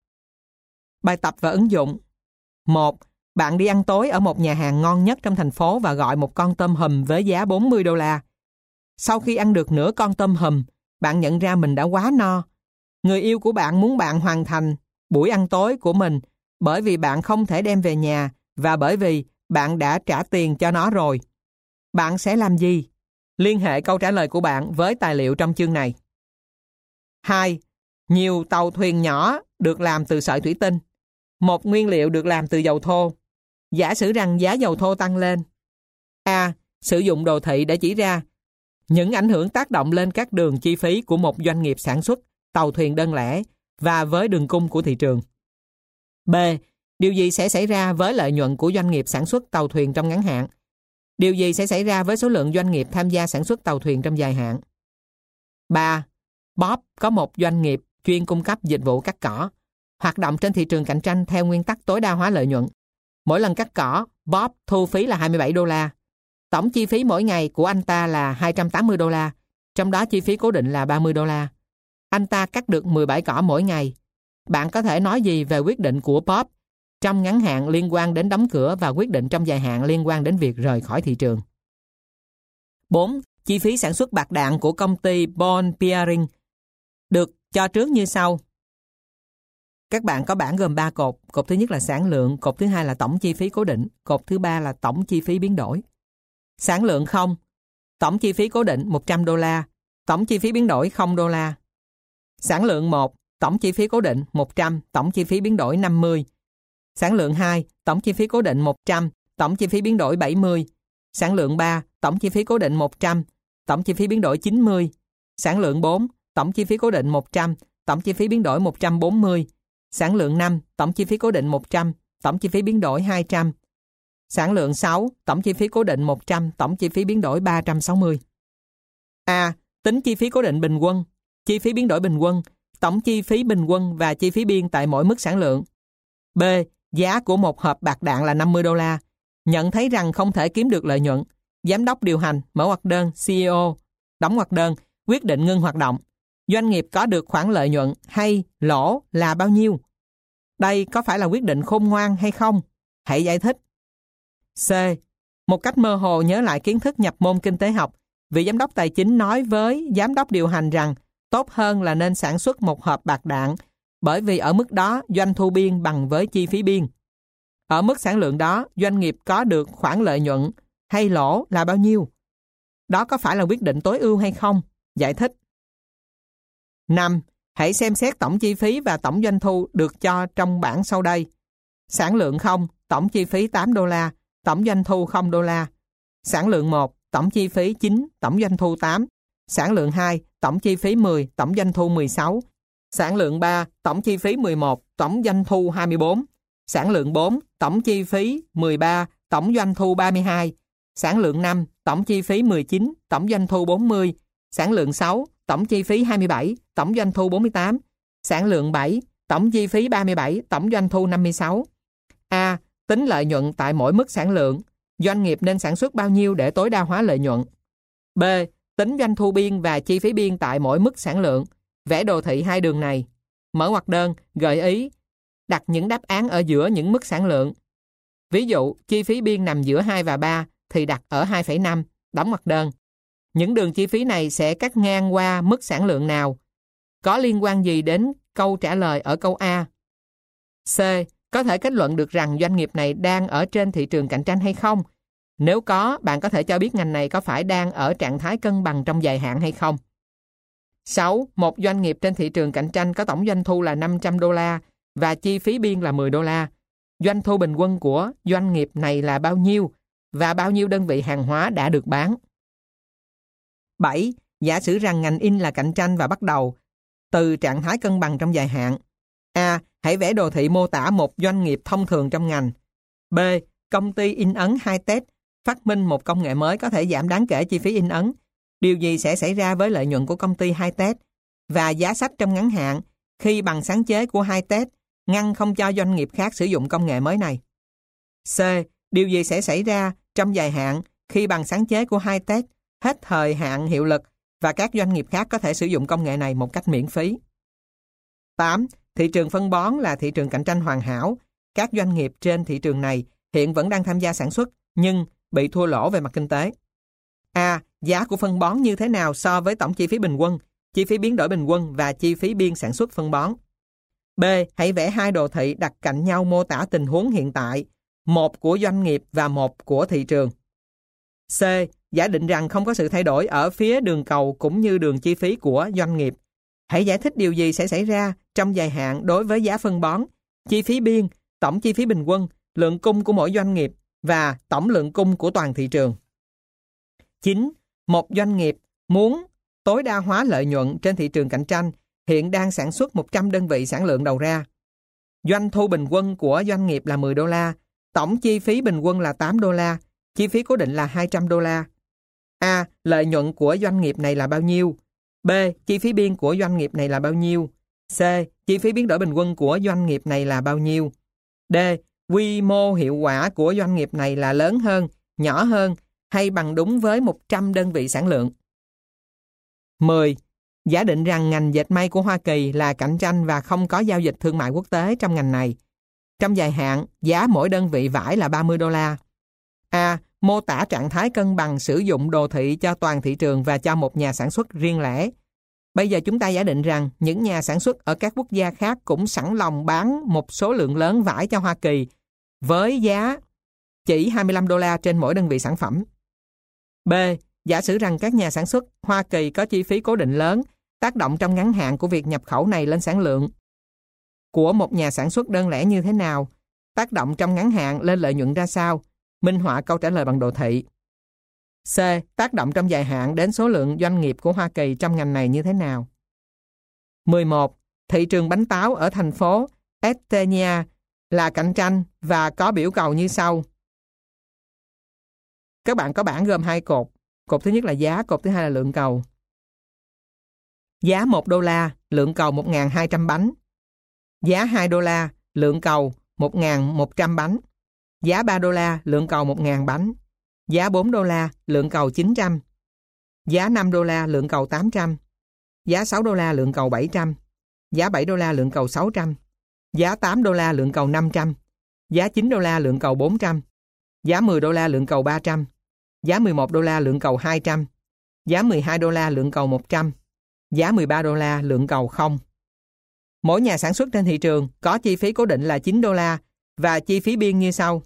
Bài tập và ứng dụng. 1. Bạn đi ăn tối ở một nhà hàng ngon nhất trong thành phố và gọi một con tôm hùm với giá $40. Sau khi ăn được nửa con tôm hùm, bạn nhận ra mình đã quá no. Người yêu của bạn muốn bạn hoàn thành buổi ăn tối của mình bởi vì bạn không thể đem về nhà và bởi vì bạn đã trả tiền cho nó rồi. Bạn sẽ làm gì? Liên hệ câu trả lời của bạn với tài liệu trong chương này. 2. Nhiều tàu thuyền nhỏ được làm từ sợi thủy tinh. Một nguyên liệu được làm từ dầu thô. Giả sử rằng giá dầu thô tăng lên. A. Sử dụng đồ thị để chỉ ra những ảnh hưởng tác động lên các đường chi phí của một doanh nghiệp sản xuất tàu thuyền đơn lẻ và với đường cung của thị trường. B. Điều gì sẽ xảy ra với lợi nhuận của doanh nghiệp sản xuất tàu thuyền trong ngắn hạn? Điều gì sẽ xảy ra với số lượng doanh nghiệp tham gia sản xuất tàu thuyền trong dài hạn? 3. Bob có một doanh nghiệp chuyên cung cấp dịch vụ cắt cỏ, hoạt động trên thị trường cạnh tranh theo nguyên tắc tối đa hóa lợi nhuận. Mỗi lần cắt cỏ, Bob thu phí là $27. Tổng chi phí mỗi ngày của anh ta là $280, trong đó chi phí cố định là $30. Anh ta cắt được 17 cỏ mỗi ngày. Bạn có thể nói gì về quyết định của Bob trong ngắn hạn liên quan đến đóng cửa và quyết định trong dài hạn liên quan đến việc rời khỏi thị trường? 4. Chi phí sản xuất bạc đạn của công ty Bond Bearing được cho trước như sau. Các bạn có bảng gồm 3 cột. Cột thứ nhất là sản lượng, cột thứ hai là tổng chi phí cố định, cột thứ ba là tổng chi phí biến đổi. Sản lượng 0, tổng chi phí cố định $100, tổng chi phí biến đổi $0. Sản lượng 1, tổng chi phí cố định 100, tổng chi phí biến đổi 50. Sản lượng 2, tổng chi phí cố định 100, tổng chi phí biến đổi 70. Sản lượng 3, tổng chi phí cố định 100, tổng chi phí biến đổi 90. Sản lượng 4, tổng chi phí cố định 100, tổng chi phí biến đổi 140. Sản lượng 5, tổng chi phí cố định 100, tổng chi phí biến đổi 200. Sản lượng 6, tổng chi phí cố định 100, tổng chi phí biến đổi 360. A. Tính chi phí cố định bình quân, chi phí biến đổi bình quân, tổng chi phí bình quân và chi phí biên tại mỗi mức sản lượng. B. Giá của một hộp bạc đạn là $50. Nhận thấy rằng không thể kiếm được lợi nhuận, giám đốc điều hành mở ngoặc đơn CEO đóng ngoặc đơn quyết định ngưng hoạt động. Doanh nghiệp có được khoản lợi nhuận hay lỗ là bao nhiêu? Đây có phải là quyết định khôn ngoan hay không? Hãy giải thích. C. Một cách mơ hồ nhớ lại kiến thức nhập môn kinh tế học, vị giám đốc tài chính nói với giám đốc điều hành rằng tốt hơn là nên sản xuất một hộp bạc đạn bởi vì ở mức đó doanh thu biên bằng với chi phí biên. Ở mức sản lượng đó, doanh nghiệp có được khoản lợi nhuận hay lỗ là bao nhiêu? Đó có phải là quyết định tối ưu hay không? Giải thích. 5. Hãy xem xét tổng chi phí và tổng doanh thu được cho trong bảng sau đây. Sản lượng 0, tổng chi phí $8, tổng doanh thu $0. Sản lượng 1, tổng chi phí 9, tổng doanh thu 8. Sản lượng 2, tổng chi phí 10, tổng doanh thu 16. Sản lượng 3, tổng chi phí 11, tổng doanh thu 24. Sản lượng 4, tổng chi phí 13, tổng doanh thu 32. Sản lượng 5, tổng chi phí 19, tổng doanh thu 40. Sản lượng 6, tổng chi phí 27, tổng doanh thu 48. Sản lượng 7, tổng chi phí 37, tổng doanh thu 56. A. Tính lợi nhuận tại mỗi mức sản lượng. Doanh nghiệp nên sản xuất bao nhiêu để tối đa hóa lợi nhuận? B. Tính doanh thu biên và chi phí biên tại mỗi mức sản lượng. Vẽ đồ thị hai đường này. Mở ngoặc đơn, gợi ý, đặt những đáp án ở giữa những mức sản lượng. Ví dụ, chi phí biên nằm giữa 2 và 3 thì đặt ở 2,5, đóng ngoặc đơn. Những đường chi phí này sẽ cắt ngang qua mức sản lượng nào? Có liên quan gì đến câu trả lời ở câu A? C. Có thể kết luận được rằng doanh nghiệp này đang ở trên thị trường cạnh tranh hay không? Nếu có, bạn có thể cho biết ngành này có phải đang ở trạng thái cân bằng trong dài hạn hay không? 6. Một doanh nghiệp trên thị trường cạnh tranh có tổng doanh thu là $500 và chi phí biên là $10. Doanh thu bình quân của doanh nghiệp này là bao nhiêu? và bao nhiêu đơn vị hàng hóa đã được bán. 7. Giả sử rằng ngành in là cạnh tranh và bắt đầu từ trạng thái cân bằng trong dài hạn. A. Hãy vẽ đồ thị mô tả một doanh nghiệp thông thường trong ngành. B. Công ty in ấn Hi-Tech phát minh một công nghệ mới có thể giảm đáng kể chi phí in ấn. Điều gì sẽ xảy ra với lợi nhuận của công ty Hi-Tech và giá sách trong ngắn hạn khi bằng sáng chế của Hi-Tech ngăn không cho doanh nghiệp khác sử dụng công nghệ mới này? C. Điều gì sẽ xảy ra trong dài hạn khi bằng sáng chế của Hi-Tech hết thời hạn hiệu lực và các doanh nghiệp khác có thể sử dụng công nghệ này một cách miễn phí? 8. Thị trường phân bón là thị trường cạnh tranh hoàn hảo. Các doanh nghiệp trên thị trường này hiện vẫn đang tham gia sản xuất nhưng bị thua lỗ về mặt kinh tế. A. Giá của phân bón như thế nào so với tổng chi phí bình quân, chi phí biến đổi bình quân và chi phí biên sản xuất phân bón? B. Hãy vẽ hai đồ thị đặt cạnh nhau mô tả tình huống hiện tại, một của doanh nghiệp và một của thị trường. C. Giả định rằng không có sự thay đổi ở phía đường cầu cũng như đường chi phí của doanh nghiệp. Hãy giải thích điều gì sẽ xảy ra trong dài hạn đối với giá phân bón, chi phí biên, tổng chi phí bình quân, lượng cung của mỗi doanh nghiệp và tổng lượng cung của toàn thị trường. 9. Một doanh nghiệp muốn tối đa hóa lợi nhuận trên thị trường cạnh tranh hiện đang sản xuất 100 đơn vị sản lượng đầu ra. Doanh thu bình quân của doanh nghiệp là 10 đô la, tổng chi phí bình quân là 8 đô la, chi phí cố định là 200 đô la. A. Lợi nhuận của doanh nghiệp này là bao nhiêu? B. Chi phí biên của doanh nghiệp này là bao nhiêu? C. Chi phí biến đổi bình quân của doanh nghiệp này là bao nhiêu? D. Quy mô hiệu quả của doanh nghiệp này là lớn hơn, nhỏ hơn hay bằng đúng với 100 đơn vị sản lượng? 10. Giả định rằng ngành dệt may của Hoa Kỳ là cạnh tranh và không có giao dịch thương mại quốc tế trong ngành này. Trong dài hạn, giá mỗi đơn vị vải là 30 đô la. A. Mô tả trạng thái cân bằng sử dụng đồ thị cho toàn thị trường và cho một nhà sản xuất riêng lẻ. Bây giờ chúng ta giả định rằng những nhà sản xuất ở các quốc gia khác cũng sẵn lòng bán một số lượng lớn vải cho Hoa Kỳ với giá chỉ 25 đô la trên mỗi đơn vị sản phẩm. B. Giả sử rằng các nhà sản xuất Hoa Kỳ có chi phí cố định lớn, tác động trong ngắn hạn của việc nhập khẩu này lên sản lượng của một nhà sản xuất đơn lẻ như thế nào, tác động trong ngắn hạn lên lợi nhuận ra sao? Minh họa câu trả lời bằng đồ thị. C. Tác động trong dài hạn đến số lượng doanh nghiệp của Hoa Kỳ trong ngành này như thế nào? 11. Thị trường bánh táo ở thành phố Estenia là cạnh tranh và có biểu cầu như sau. Các bạn có bảng gồm hai cột. Cột thứ nhất là giá, cột thứ hai là lượng cầu. Giá 1 đô la, lượng cầu 1.200 bánh. Giá 2 đô la, lượng cầu 1.100 bánh. Giá 3 đô la, lượng cầu 1.000 bánh. Giá 4 đô la, lượng cầu 900. Giá 5 đô la, lượng cầu 800. Giá 6 đô la, lượng cầu 700. Giá 7 đô la, lượng cầu 600. Giá 8 đô la, lượng cầu 500. Giá 9 đô la, lượng cầu 400. Giá 10 đô la, lượng cầu 300. Giá 11 đô la, lượng cầu 200. Giá 12 đô la, lượng cầu 100. Giá 13 đô la, lượng cầu 0. Mỗi nhà sản xuất trên thị trường có chi phí cố định là 9 đô la và chi phí biên như sau.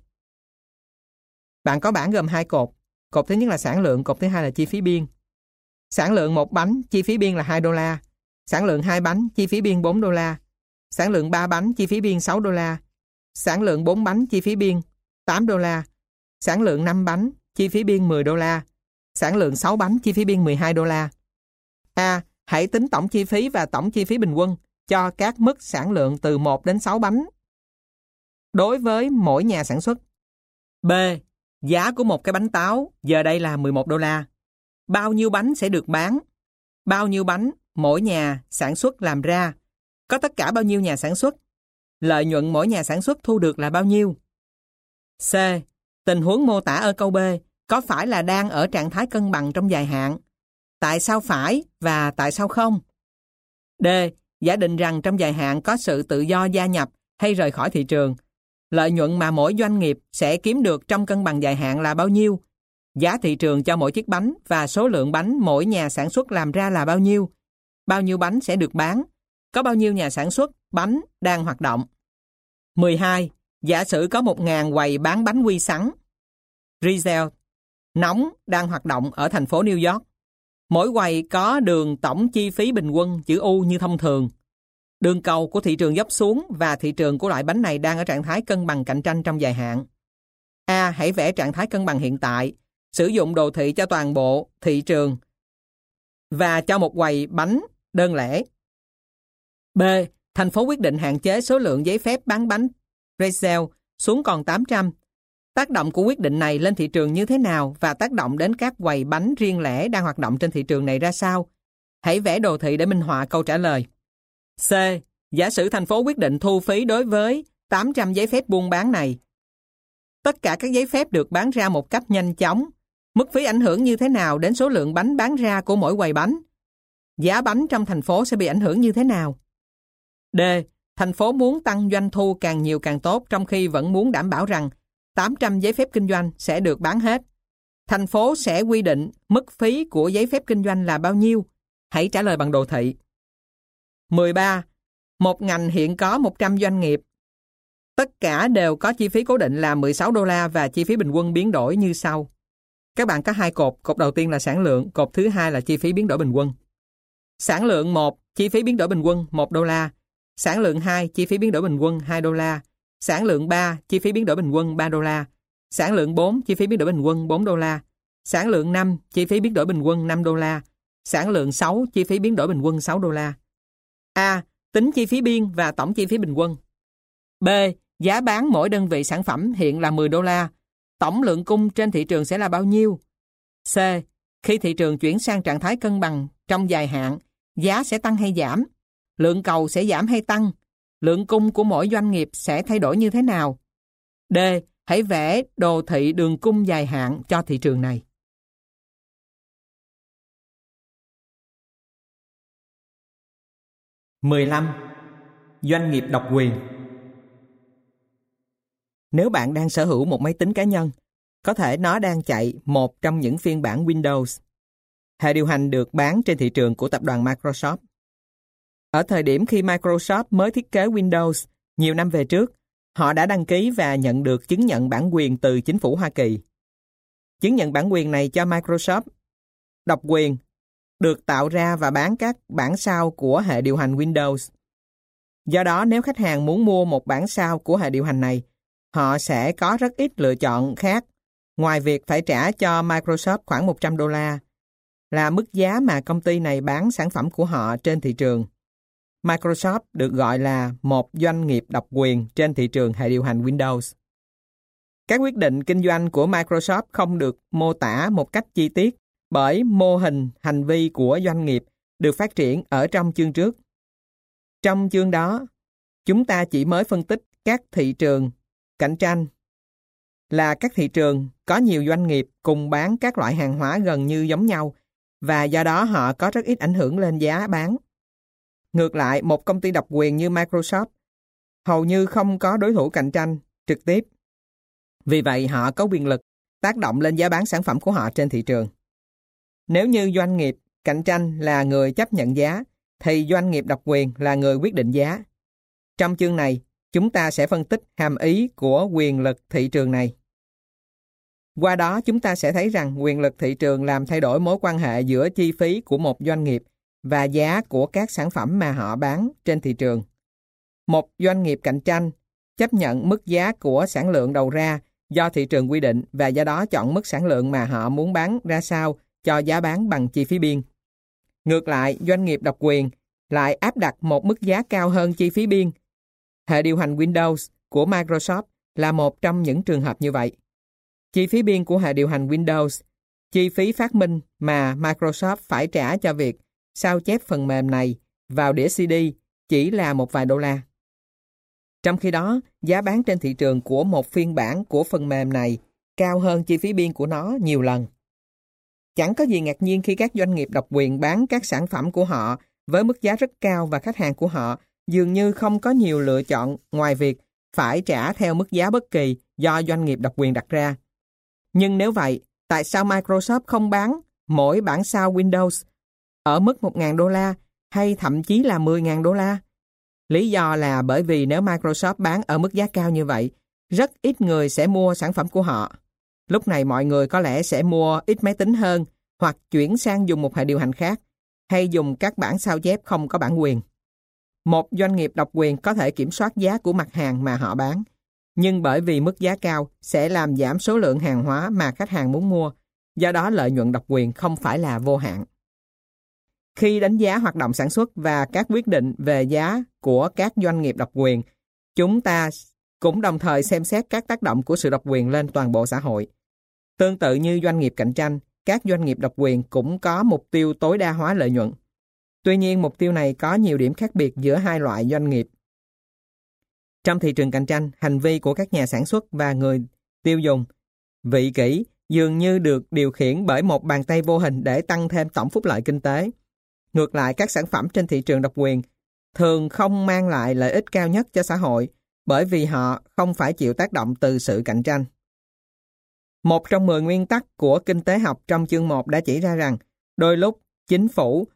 Bạn có bảng gồm hai cột. Cột thứ nhất là sản lượng, cột thứ hai là chi phí biên. Sản lượng 1 bánh, chi phí biên là 2 đô la. Sản lượng 2 bánh, chi phí biên 4 đô la. Sản lượng 3 bánh, chi phí biên 6 đô la. Sản lượng 4 bánh, chi phí biên 8 đô la. Sản lượng 5 bánh, chi phí biên 10 đô la. Sản lượng 6 bánh, chi phí biên 12 đô la. A. Hãy tính tổng chi phí và tổng chi phí bình quân cho các mức sản lượng từ 1 đến 6 bánh đối với mỗi nhà sản xuất. B. Giá của một cái bánh táo giờ đây là 11 đô la. Bao nhiêu bánh sẽ được bán? Bao nhiêu bánh mỗi nhà sản xuất làm ra? Có tất cả bao nhiêu nhà sản xuất? Lợi nhuận mỗi nhà sản xuất thu được là bao nhiêu? C. Tình huống mô tả ở câu B có phải là đang ở trạng thái cân bằng trong dài hạn? Tại sao phải và tại sao không? D. Giả định rằng trong dài hạn có sự tự do gia nhập hay rời khỏi thị trường. Lợi nhuận mà mỗi doanh nghiệp sẽ kiếm được trong cân bằng dài hạn là bao nhiêu? Giá thị trường cho mỗi chiếc bánh và số lượng bánh mỗi nhà sản xuất làm ra là bao nhiêu? Bao nhiêu bánh sẽ được bán? Có bao nhiêu nhà sản xuất bánh đang hoạt động? 12. Giả sử có 1.000 quầy bán bánh quy sắn retail nóng đang hoạt động ở thành phố New York. Mỗi quầy có đường tổng chi phí bình quân chữ U như thông thường. Đường cầu của thị trường dốc xuống và thị trường của loại bánh này đang ở trạng thái cân bằng cạnh tranh trong dài hạn. A. Hãy vẽ trạng thái cân bằng hiện tại, sử dụng đồ thị cho toàn bộ thị trường và cho một quầy bánh đơn lẻ. B. Thành phố quyết định hạn chế số lượng giấy phép bán bánh pretzel xuống còn 800. Tác động của quyết định này lên thị trường như thế nào và tác động đến các quầy bánh riêng lẻ đang hoạt động trên thị trường này ra sao? Hãy vẽ đồ thị để minh họa câu trả lời. C. Giả sử thành phố quyết định thu phí đối với 800 giấy phép buôn bán này. Tất cả các giấy phép được bán ra một cách nhanh chóng. Mức phí ảnh hưởng như thế nào đến số lượng bánh bán ra của mỗi quầy bánh? Giá bánh trong thành phố sẽ bị ảnh hưởng như thế nào? D. Thành phố muốn tăng doanh thu càng nhiều càng tốt trong khi vẫn muốn đảm bảo rằng 800 giấy phép kinh doanh sẽ được bán hết. Thành phố sẽ quy định mức phí của giấy phép kinh doanh là bao nhiêu? Hãy trả lời bằng đồ thị. 13. Một ngành hiện có 100 doanh nghiệp. Tất cả đều có chi phí cố định là 16 đô la và chi phí bình quân biến đổi như sau. Các bạn có hai cột. Cột đầu tiên là sản lượng, cột thứ hai là chi phí biến đổi bình quân. Sản lượng 1, chi phí biến đổi bình quân 1 đô la. Sản lượng 2, chi phí biến đổi bình quân 2 đô la. Sản lượng 3, chi phí biến đổi bình quân 3 đô la. Sản lượng 4, chi phí biến đổi bình quân 4 đô la. Sản lượng 5, chi phí biến đổi bình quân 5 đô la. Sản lượng 6, chi phí biến đổi bình quân 6 đô la. A. Tính chi phí biên và tổng chi phí bình quân. B. Giá bán mỗi đơn vị sản phẩm hiện là 10 đô la. Tổng lượng cung trên thị trường sẽ là bao nhiêu? C. Khi thị trường chuyển sang trạng thái cân bằng trong dài hạn, giá sẽ tăng hay giảm? Lượng cầu sẽ giảm hay tăng? Lượng cung của mỗi doanh nghiệp sẽ thay đổi như thế nào? D. Hãy vẽ đồ thị đường cung dài hạn cho thị trường này. (15) Doanh nghiệp độc quyền. Nếu bạn đang sở hữu một máy tính cá nhân, có thể nó đang chạy một trong những phiên bản Windows. Hệ điều hành được bán trên thị trường của tập đoàn Microsoft. Ở thời điểm khi Microsoft mới thiết kế Windows, nhiều năm về trước, họ đã đăng ký và nhận được chứng nhận bản quyền từ chính phủ Hoa Kỳ. Chứng nhận bản quyền này cho Microsoft độc quyền được tạo ra và bán các bản sao của hệ điều hành Windows. Do đó, nếu khách hàng muốn mua một bản sao của hệ điều hành này, họ sẽ có rất ít lựa chọn khác, ngoài việc phải trả cho Microsoft khoảng 100 đô la, là mức giá mà công ty này bán sản phẩm của họ trên thị trường. Microsoft được gọi là một doanh nghiệp độc quyền trên thị trường hệ điều hành Windows. Các quyết định kinh doanh của Microsoft không được mô tả một cách chi tiết bởi mô hình hành vi của doanh nghiệp được phát triển ở trong chương trước. Trong chương đó, chúng ta chỉ mới phân tích các thị trường cạnh tranh là các thị trường có nhiều doanh nghiệp cùng bán các loại hàng hóa gần như giống nhau và do đó họ có rất ít ảnh hưởng lên giá bán. Ngược lại, một công ty độc quyền như Microsoft hầu như không có đối thủ cạnh tranh trực tiếp. Vì vậy, họ có quyền lực tác động lên giá bán sản phẩm của họ trên thị trường. Nếu như doanh nghiệp cạnh tranh là người chấp nhận giá, thì doanh nghiệp độc quyền là người quyết định giá. Trong chương này, chúng ta sẽ phân tích hàm ý của quyền lực thị trường này. Qua đó, chúng ta sẽ thấy rằng quyền lực thị trường làm thay đổi mối quan hệ giữa chi phí của một doanh nghiệp và giá của các sản phẩm mà họ bán trên thị trường. Một doanh nghiệp cạnh tranh chấp nhận mức giá của sản lượng đầu ra do thị trường quy định và do đó chọn mức sản lượng mà họ muốn bán ra sao cho giá bán bằng chi phí biên. Ngược lại, doanh nghiệp độc quyền lại áp đặt một mức giá cao hơn chi phí biên. Hệ điều hành Windows của Microsoft là một trong những trường hợp như vậy. Chi phí biên của hệ điều hành Windows, chi phí phát minh mà Microsoft phải trả cho việc sao chép phần mềm này vào đĩa CD chỉ là một vài đô la. Trong khi đó, giá bán trên thị trường của một phiên bản của phần mềm này cao hơn chi phí biên của nó nhiều lần. Chẳng có gì ngạc nhiên khi các doanh nghiệp độc quyền bán các sản phẩm của họ với mức giá rất cao và khách hàng của họ dường như không có nhiều lựa chọn ngoài việc phải trả theo mức giá bất kỳ do doanh nghiệp độc quyền đặt ra. Nhưng nếu vậy, tại sao Microsoft không bán mỗi bản sao Windows ở mức 1.000 đô la hay thậm chí là 10.000 đô la? Lý do là bởi vì nếu Microsoft bán ở mức giá cao như vậy, rất ít người sẽ mua sản phẩm của họ. Lúc này mọi người có lẽ sẽ mua ít máy tính hơn hoặc chuyển sang dùng một hệ điều hành khác hay dùng các bản sao chép không có bản quyền. Một doanh nghiệp độc quyền có thể kiểm soát giá của mặt hàng mà họ bán. nhưng bởi vì mức giá cao sẽ làm giảm số lượng hàng hóa mà khách hàng muốn mua, do đó lợi nhuận độc quyền không phải là vô hạn. Khi đánh giá hoạt động sản xuất và các quyết định về giá của các doanh nghiệp độc quyền, chúng ta cũng đồng thời xem xét các tác động của sự độc quyền lên toàn bộ xã hội. Tương tự như doanh nghiệp cạnh tranh, các doanh nghiệp độc quyền cũng có mục tiêu tối đa hóa lợi nhuận. Tuy nhiên, mục tiêu này có nhiều điểm khác biệt giữa hai loại doanh nghiệp. Trong thị trường cạnh tranh, hành vi của các nhà sản xuất và người tiêu dùng vị kỷ dường như được điều khiển bởi một bàn tay vô hình để tăng thêm tổng phúc lợi kinh tế. Ngược lại, các sản phẩm trên thị trường độc quyền thường không mang lại lợi ích cao nhất cho xã hội bởi vì họ không phải chịu tác động từ sự cạnh tranh. Một trong 10 nguyên tắc của kinh tế học trong chương 1 đã chỉ ra rằng đôi lúc chính phủ